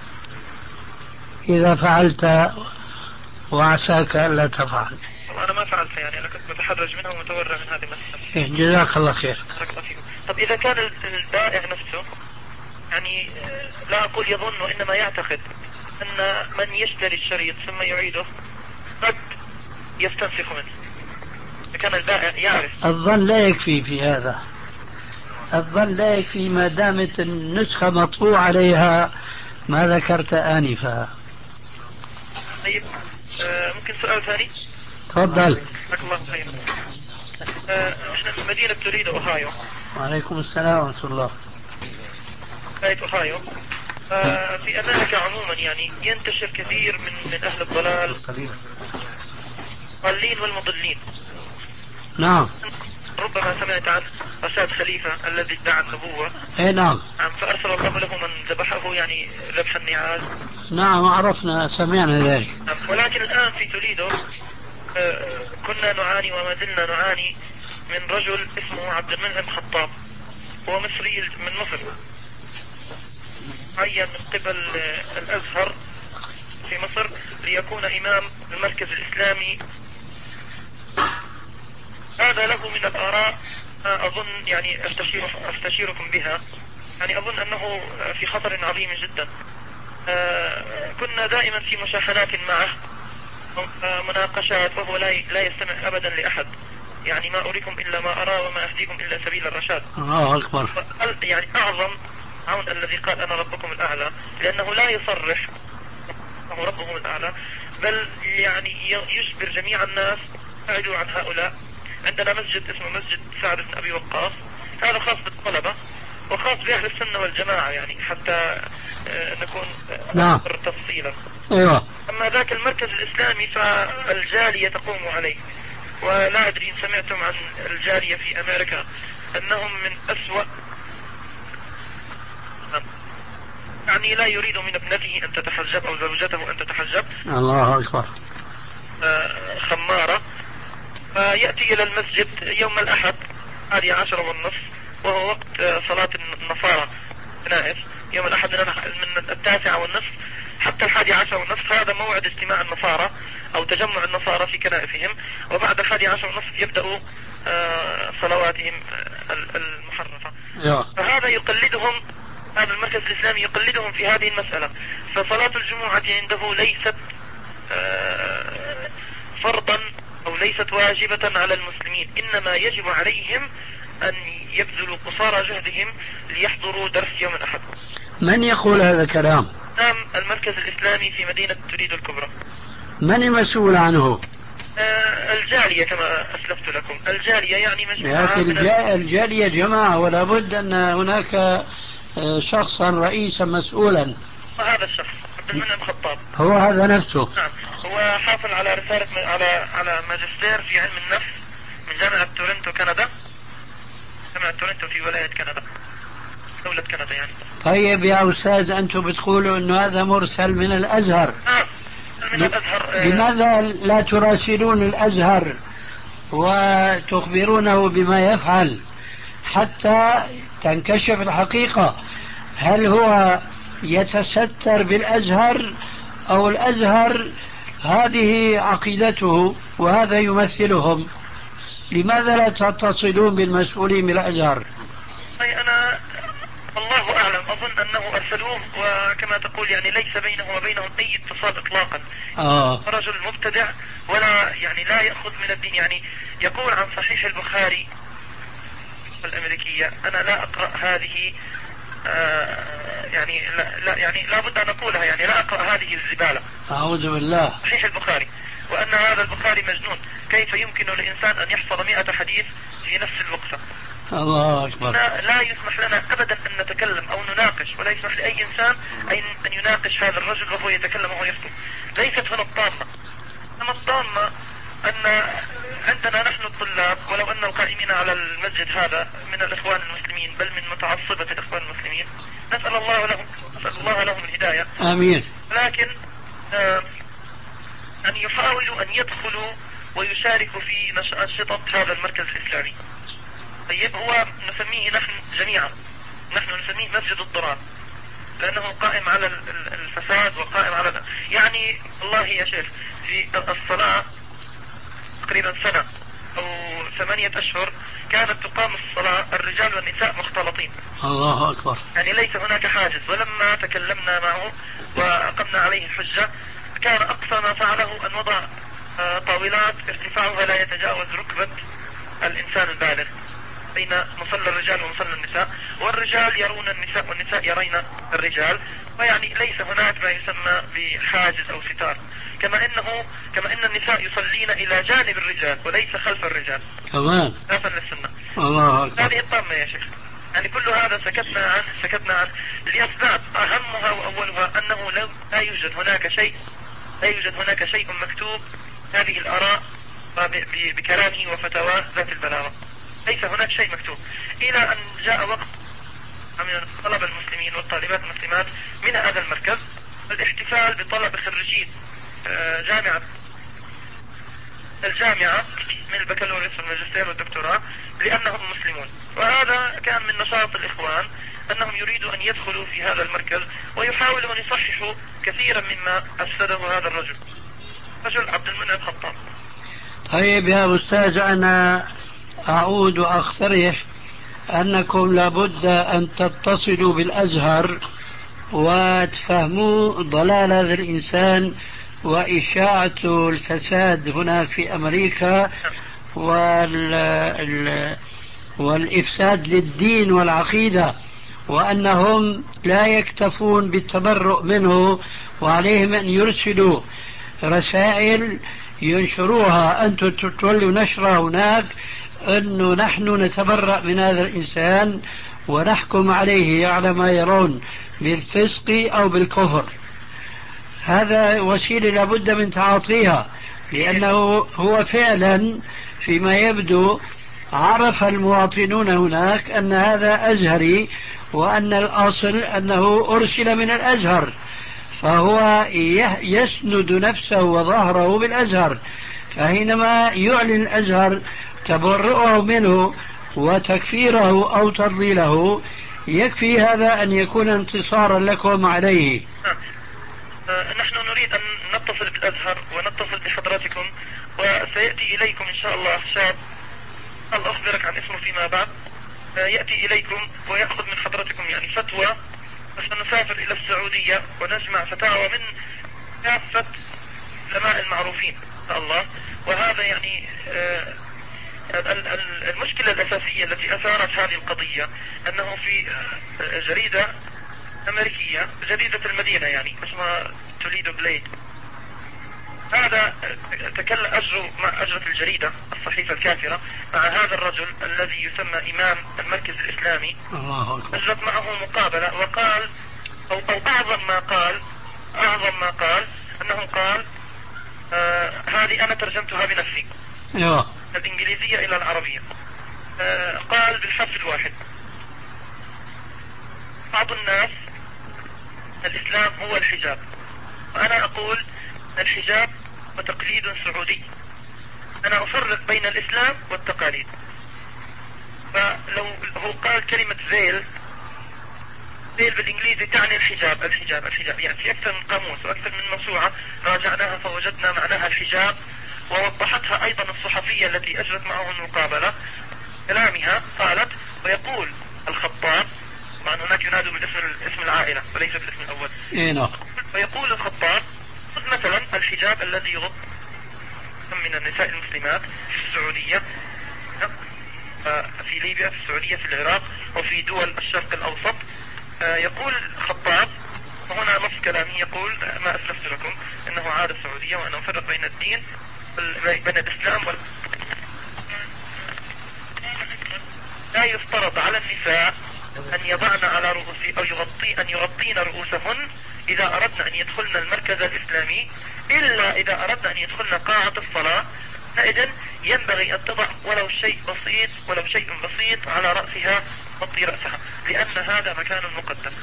إذا فعلت وعساك ألا تفعل. أنا ما فعلت، يعني أنا كنت متحرج منها ومتورع من هذه المسألة. جزاك الله خير. طب إذا كان البائع نفسه يعني لا أقول يظن وإنما يعتقد أن من يشتري الشريط ثم يعيده قد يستنسخ منه، كان البائع يعرف. الظن لا يكفي في هذا، الظن لا يكفي ما دامت النسخة مطبوع عليها ما ذكرت آنفا. طيب آه ممكن سؤال ثاني؟ تفضل. الله خير. آه احنا في مدينة توريدو أوهايو. وعليكم السلام ورحمة الله. ولاية أوهايو. آه في أمريكا عموما يعني ينتشر كثير من من أهل الضلال، الضالين والمضلين. نعم. ربما سمعت عن رشاد خليفة الذي ادعى النبوة. اي نعم. فأرسل الله له من ذبحه، يعني ذبح النعال. نعم عرفنا سمعنا ذلك. ولكن الآن في توريدو كنا نعاني وما زلنا نعاني من رجل اسمه عبد المنعم خطاب، هو مصري من مصر، عين من قبل الأزهر في مصر ليكون إمام المركز الإسلامي هذا له من الآراء أظن يعني أستشير أستشيركم بها، يعني أظن أنه في خطر عظيم جدا. كنا دائما في مشاحنات معه، مناقشات، وهو لا لا يستمع أبدا لأحد. يعني ما أريكم إلا ما أرى وما أهديكم إلا سبيل الرشاد. الله أكبر. يعني أعظم عون الذي قال أنا ربكم الأعلى، لأنه لا يصرح أنه ربهم الأعلى، بل يعني يجبر جميع الناس ابعدوا عن هؤلاء. عندنا مسجد اسمه مسجد سعد بن أبي وقاص، هذا خاص بالطلبة وخاص بأهل السنة والجماعة، يعني حتى نكون أكثر تفصيلا. أيوة. أما ذاك المركز الإسلامي فالجالية تقوم عليه، ولا أدري إن سمعتم عن الجالية في أمريكا أنهم من أسوأ، يعني لا يريد من ابنته أن تتحجب أو زوجته أن تتحجب. الله أكبر. خمارة. فيأتي إلى المسجد يوم الأحد الحادي عشر والنصف، وهو وقت صلاة النصارى كنائس، يوم الأحد من التاسعة والنصف حتى الحادي عشر والنصف، هذا موعد اجتماع النصارى أو تجمع النصارى في كنائسهم، وبعد الحادي عشر والنصف يبدأوا صلواتهم المحرفة. فهذا يقلدهم، هذا المركز الإسلامي يقلدهم في هذه المسألة. فصلاة الجمعة عنده ليست فرضا أو ليست واجبة على المسلمين، إنما يجب عليهم أن يبذلوا قصارى جهدهم ليحضروا درس يوم الأحد. من يقول هذا الكلام؟ نعم، المركز الإسلامي في مدينة تريد الكبرى. من المسؤول عنه؟ آه الجالية كما أسلفت لكم، الجالية يعني مجموعة. يا أخي الجا... الجالية جماعة، ولا بد أن هناك شخصا رئيسا مسؤولا. وهذا الشخص عبد المنعم خطاب هو هذا نفسه. نعم، هو حاصل على رسالة على على ماجستير في علم النفس من جامعة تورنتو كندا، جامعة تورنتو في ولاية كندا، دولة كندا يعني. طيب يا أستاذ، أنتم بتقولوا أنه هذا مرسل من الأزهر. نعم من الأزهر. لماذا لا تراسلون الأزهر وتخبرونه بما يفعل حتى تنكشف الحقيقة؟ هل هو يتستر بالأزهر أو الأزهر هذه عقيدته وهذا يمثلهم؟ لماذا لا تتصلون بالمسؤولين بالأزهر؟ أنا الله أعلم، أظن أنه أرسلوه، وكما تقول يعني ليس بينه وبينهم أي اتصال إطلاقا. آه. رجل مبتدع ولا يعني لا يأخذ من الدين، يعني يقول عن صحيح البخاري الأمريكية أنا لا أقرأ هذه آه يعني لا, لا يعني لا بد أن أقولها، يعني لا أقرأ هذه الزبالة. أعوذ بالله. صحيح البخاري، وأن هذا البخاري مجنون، كيف يمكن للإنسان أن يحفظ مئة حديث في نفس الوقفة؟ الله أكبر. لا, لا يسمح لنا أبدا أن نتكلم أو نناقش، ولا يسمح لأي إنسان أن يناقش هذا الرجل وهو يتكلم وهو يخطب. ليست هنا الطامة، أما الطامة أن عندنا نحن الطلاب، ولو أن القائمين على المسجد هذا من الإخوان المسلمين بل من متعصبة الإخوان المسلمين، نسأل الله لهم نسأل الله لهم الهداية. آمين. لكن آه أن يحاولوا أن يدخلوا ويشاركوا في أنشطة هذا المركز الإسلامي. طيب، هو نسميه نحن جميعا نحن نسميه مسجد الضرار، لأنه قائم على الفساد وقائم على يعني الله يا شيخ في الصلاة تقريبا سنة أو ثمانية أشهر كانت تقام الصلاة الرجال والنساء مختلطين. الله أكبر. يعني ليس هناك حاجز، ولما تكلمنا معه وأقمنا عليه الحجة كان أقصى ما فعله أن وضع طاولات ارتفاعها لا يتجاوز ركبة الإنسان البالغ بين مصلى الرجال ومصلى النساء، والرجال يرون النساء والنساء يرين الرجال، ويعني ليس هناك ما يسمى بحاجز أو ستار، كما إنه كما إن النساء يصلين إلى جانب الرجال وليس خلف الرجال كمان خلفا للسنة. الله أكبر. هذه الطامة يا شيخ، يعني كل هذا سكتنا عنه سكتنا عنه لأسباب أهمها وأولها أنه لو لا يوجد هناك شيء لا يوجد هناك شيء مكتوب هذه الآراء بكلامه وفتواه ذات البلاغة، ليس هناك شيء مكتوب، إلى أن جاء وقت من الطلبة المسلمين والطالبات المسلمات من هذا المركز الاحتفال بطلب خريجين جامعة الجامعة من البكالوريوس والماجستير والدكتوراه لأنهم مسلمون. وهذا كان من نشاط الإخوان أنهم يريدوا أن يدخلوا في هذا المركز ويحاولوا أن يصححوا كثيرا مما أفسده هذا الرجل رجل عبد المنعم خطاب. طيب يا أستاذ، أنا أعود وأقترح أنكم لابد أن تتصلوا بالأزهر وتفهموا ضلال هذا الإنسان وإشاعة الفساد هنا في أمريكا وال... والإفساد للدين والعقيدة، وأنهم لا يكتفون بالتبرؤ منه، وعليهم أن يرسلوا رسائل ينشروها. أنتم تولوا نشرها هناك أنه نحن نتبرأ من هذا الإنسان ونحكم عليه على ما يرون بالفسق أو بالكفر. هذا وسيلة لابد من تعاطيها، لأنه هو فعلا فيما يبدو عرف المواطنون هناك أن هذا أزهري، وأن الأصل أنه أرسل من الأزهر، فهو يسند نفسه وظهره بالأزهر. فحينما يعلن الأزهر تبرؤه منه وتكفيره أو تضليله، يكفي هذا أن يكون انتصارا لكم عليه. نحن نريد أن نتصل بالأزهر ونتصل بحضراتكم، وسيأتي إليكم إن شاء الله شاب، هل أخبرك عن اسمه فيما بعد، يأتي إليكم ويأخذ من حضرتكم يعني فتوى، فسنسافر إلى السعودية ونجمع فتاوى من كافة العلماء المعروفين إن شاء الله. وهذا يعني المشكلة الأساسية التي أثارت هذه القضية أنه في جريدة أمريكية، جريدة المدينة يعني اسمها توليدو بليد، هذا تكلم أجروا مع أجرة الجريدة الصحيفة الكافرة مع هذا الرجل الذي يسمى إمام المركز الإسلامي. أجرت معه مقابلة وقال أو, أو أعظم ما قال أعظم ما قال أنه قال آه هذه أنا ترجمتها بنفسي الإنجليزية إلى العربية. آه قال بالحرف الواحد: بعض الناس الإسلام هو الحجاب، وأنا أقول الحجاب وتقليد سعودي، أنا أفرق بين الإسلام والتقاليد. فلو هو قال كلمة فيل، فيل بالإنجليزي تعني الحجاب الحجاب الحجاب يعني في أكثر من قاموس وأكثر من موسوعة راجعناها فوجدنا معناها الحجاب، ووضحتها أيضا الصحفية التي أجرت معه المقابلة كلامها. قالت: ويقول الخطاب، مع أن هناك ينادوا بالاسم اسم العائلة وليس بالاسم الأول، ويقول الخطاب: خذ مثلا الحجاب الذي يغطي من النساء المسلمات في السعودية، في ليبيا، في السعودية، في العراق، وفي دول الشرق الأوسط. يقول الخطاب، وهنا نص كلامي يقول ما أسلفت لكم إنه عادة السعودية، وأنا أفرق بين الدين بين الإسلام وال... لا يفترض على النساء أن يضعن على رؤوس أو يغطي أن يغطين رؤوسهن إذا أردنا أن يدخلن المركز الإسلامي، إلا إذا أردنا أن يدخلن قاعة الصلاة، فإذن ينبغي أن تضع ولو شيء بسيط ولو شيء بسيط على رأسها، تغطي رأسها، لأن هذا مكان مقدس.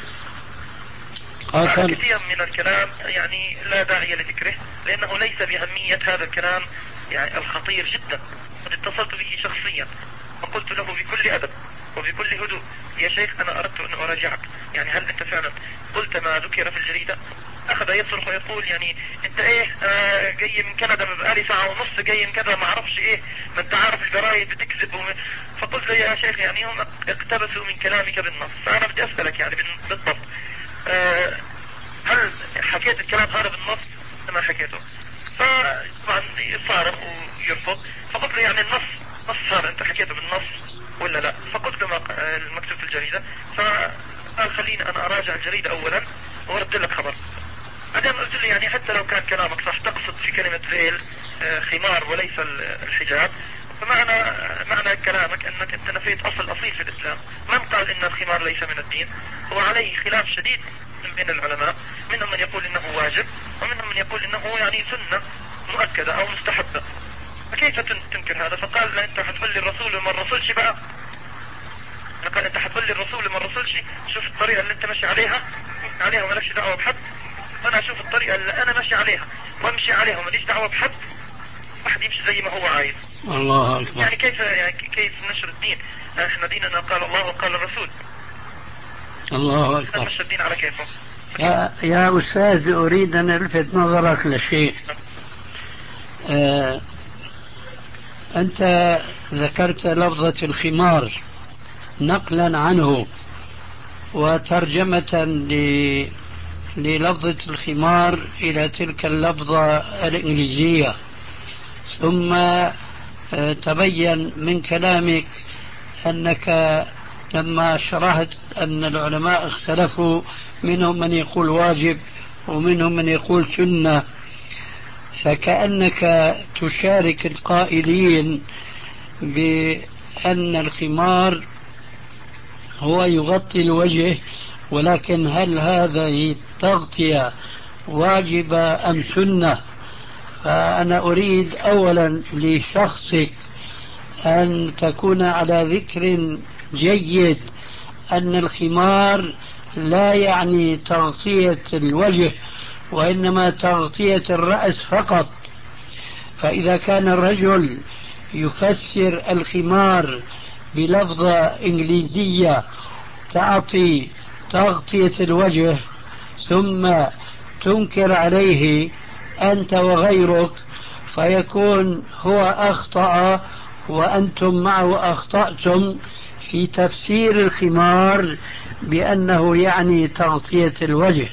كثير من الكلام يعني لا داعي لذكره، لأنه ليس بأهمية هذا الكلام يعني الخطير جدا. قد اتصلت به شخصيا وقلت له بكل أدب وبكل هدوء: يا شيخ أنا أردت أن أراجعك، يعني هل أنت فعلا قلت ما ذكر في الجريدة؟ أخذ يصرخ ويقول: يعني أنت إيه آه جاي من كندا بقالي ساعة ونص، جاي من كذا ما أعرفش إيه، ما أنت عارف الجرايد بتكذب وم... فقلت له: يا شيخ يعني هم اقتبسوا من كلامك بالنص، فأنا بدي أسألك يعني بالضبط آه هل حكيت الكلام هذا بالنص ما حكيته؟ فطبعا يصارخ ويرفض. فقلت له: يعني النص نص هذا أنت حكيته بالنص ولا لا؟ فقلت له المكتوب في الجريدة. فقال: خليني أنا أراجع الجريدة أولا وأرد لك خبر. بعدين قلت له: يعني حتى لو كان كلامك صح، تقصد في كلمة فيل خمار وليس الحجاب، فمعنى معنى كلامك أنك أنت نفيت أصل أصيل في الإسلام. من قال إن الخمار ليس من الدين؟ هو عليه خلاف شديد من بين العلماء، منهم من يقول إنه واجب، ومنهم من يقول إنه يعني سنة مؤكدة أو مستحبة. فكيف تنكر هذا؟ فقال: لا أنت حتقول لي الرسول وما الرسولش بقى. قال: أنت حتقول لي الرسول وما الرسولش، شوف الطريقة اللي أنت ماشي عليها عليها ومالكش دعوة بحد، أنا أشوف الطريقة اللي أنا ماشي عليها وامشي عليها وماليش دعوة بحد، واحد يمشي زي ما هو عايز. الله أكبر. يعني كيف يعني كيف نشر الدين؟ احنا ديننا قال الله وقال الرسول. الله أكبر. نشر الدين على كيفه. يا, يا أستاذ، أريد أن ألفت نظرك لشيء. آه أنت ذكرت لفظة الخمار نقلا عنه وترجمة ل... للفظة الخمار إلى تلك اللفظة الإنجليزية، ثم تبين من كلامك أنك لما شرحت أن العلماء اختلفوا، منهم من يقول واجب ومنهم من يقول سنة، فكأنك تشارك القائلين بأن الخمار هو يغطي الوجه، ولكن هل هذه التغطية واجبة أم سنة؟ فأنا أريد أولا لشخصك أن تكون على ذكر جيد أن الخمار لا يعني تغطية الوجه وإنما تغطية الرأس فقط. فإذا كان الرجل يفسر الخمار بلفظة إنجليزية تعطي تغطية الوجه ثم تنكر عليه أنت وغيرك، فيكون هو أخطأ وأنتم معه أخطأتم في تفسير الخمار بأنه يعني تغطية الوجه.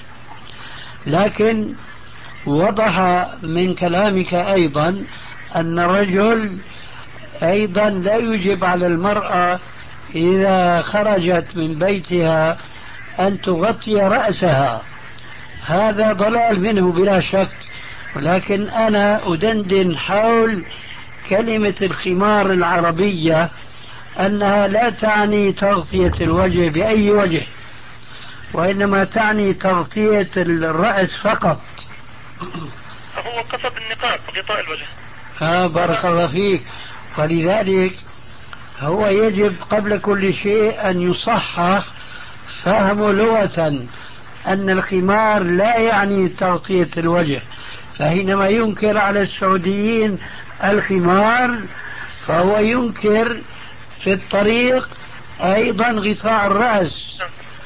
لكن وضح من كلامك أيضا أن الرجل أيضا لا يجب على المرأة إذا خرجت من بيتها أن تغطي رأسها، هذا ضلال منه بلا شك، ولكن أنا أدندن حول كلمة الخمار العربية أنها لا تعني تغطية الوجه بأي وجه، وإنما تعني تغطية الرأس فقط. هو قصد النقاب غطاء الوجه. آه بارك الله فيك. ولذلك هو يجب قبل كل شيء أن يصحح فهم لغة أن الخمار لا يعني تغطية الوجه، فحينما ينكر على السعوديين الخمار فهو ينكر في الطريق أيضا غطاء الرأس،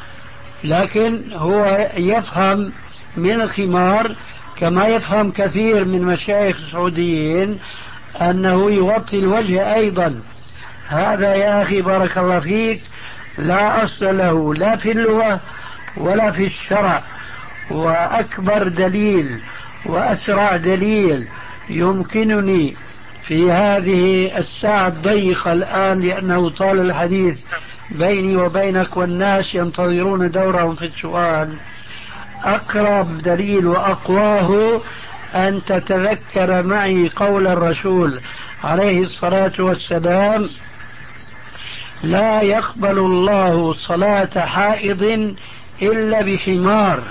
لكن هو يفهم من الخمار كما يفهم كثير من مشايخ السعوديين أنه يغطي الوجه أيضا. هذا يا أخي بارك الله فيك لا أصل له لا في اللغة ولا في الشرع. وأكبر دليل وأسرع دليل يمكنني في هذه الساعة الضيقة الآن، لأنه طال الحديث بيني وبينك والناس ينتظرون دورهم في السؤال، أقرب دليل وأقواه أن تتذكر معي قول الرسول عليه الصلاة والسلام: لا يقبل الله صلاة حائض إلا بخمار.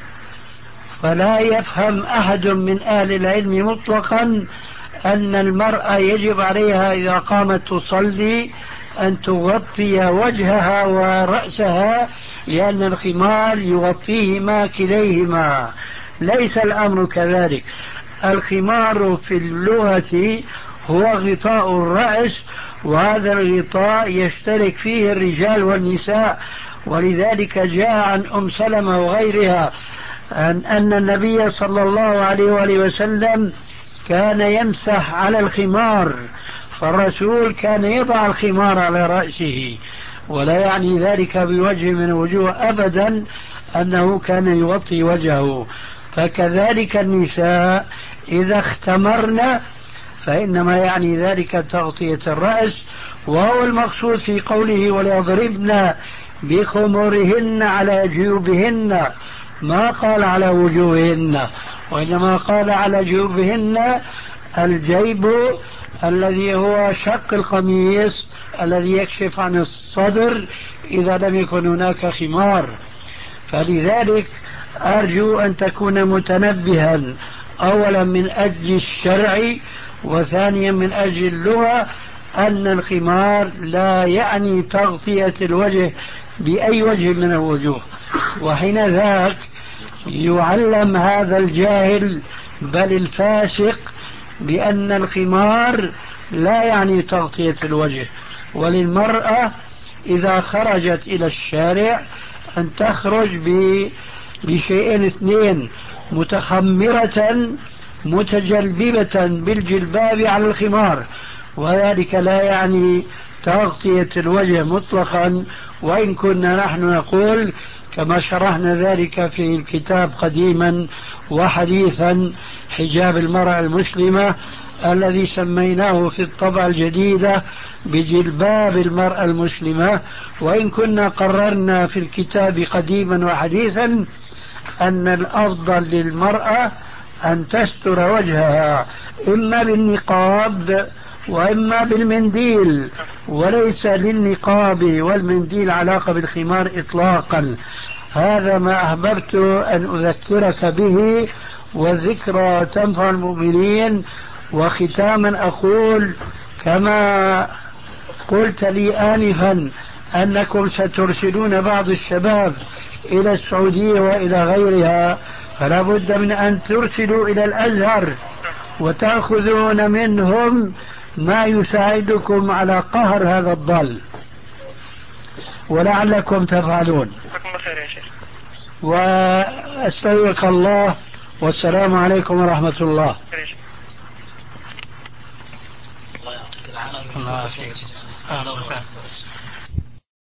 فلا يفهم أحد من أهل العلم مطلقا أن المرأة يجب عليها إذا قامت تصلي أن تغطي وجهها ورأسها، لأن الخمار يغطيهما كليهما. ليس الأمر كذلك. الخمار في اللغة هو غطاء الرأس، وهذا الغطاء يشترك فيه الرجال والنساء، ولذلك جاء عن أم سلمة وغيرها أن, أن النبي صلى الله عليه وآله وسلم كان يمسح على الخمار، فالرسول كان يضع الخمار على رأسه، ولا يعني ذلك بوجه من وجوه أبدا أنه كان يغطي وجهه. فكذلك النساء إذا اختمرن فإنما يعني ذلك تغطية الرأس، وهو المقصود في قوله وليضربن بخمرهن على جيوبهن، ما قال على وجوههن، وإنما قال على جيوبهن الجيب الذي هو شق القميص الذي يكشف عن الصدر إذا لم يكن هناك خمار. فلذلك أرجو أن تكون متنبها أولا من أجل الشرع، وثانيا من أجل اللغة، أن الخمار لا يعني تغطية الوجه بأي وجه من الوجوه. وحين ذاك يعلم هذا الجاهل بل الفاسق بأن الخمار لا يعني تغطية الوجه. وللمرأة إذا خرجت إلى الشارع أن تخرج بشيئين اثنين: متخمرة متجلببة بالجلباب على الخمار، وذلك لا يعني تغطية الوجه مطلقا، وإن كنا نحن نقول كما شرحنا ذلك في الكتاب قديما وحديثا حجاب المرأة المسلمة الذي سميناه في الطبعة الجديدة بجلباب المرأة المسلمة. وإن كنا قررنا في الكتاب قديما وحديثا أن الأفضل للمرأة أن تستر وجهها إما بالنقاب وإما بالمنديل، وليس للنقاب والمنديل علاقة بالخمار إطلاقا. هذا ما أحببت أن أذكرك به، والذكرى تنفع المؤمنين. وختاما أقول كما قلت لي آنفا أنكم سترسلون بعض الشباب إلى السعودية وإلى غيرها، فلا بد من أن ترسلوا إلى الأزهر وتأخذون منهم ما يساعدكم على قهر هذا الضال، ولعلكم تفعلون. وأستودعك الله، والسلام عليكم ورحمة الله. الله يعطيك العافية.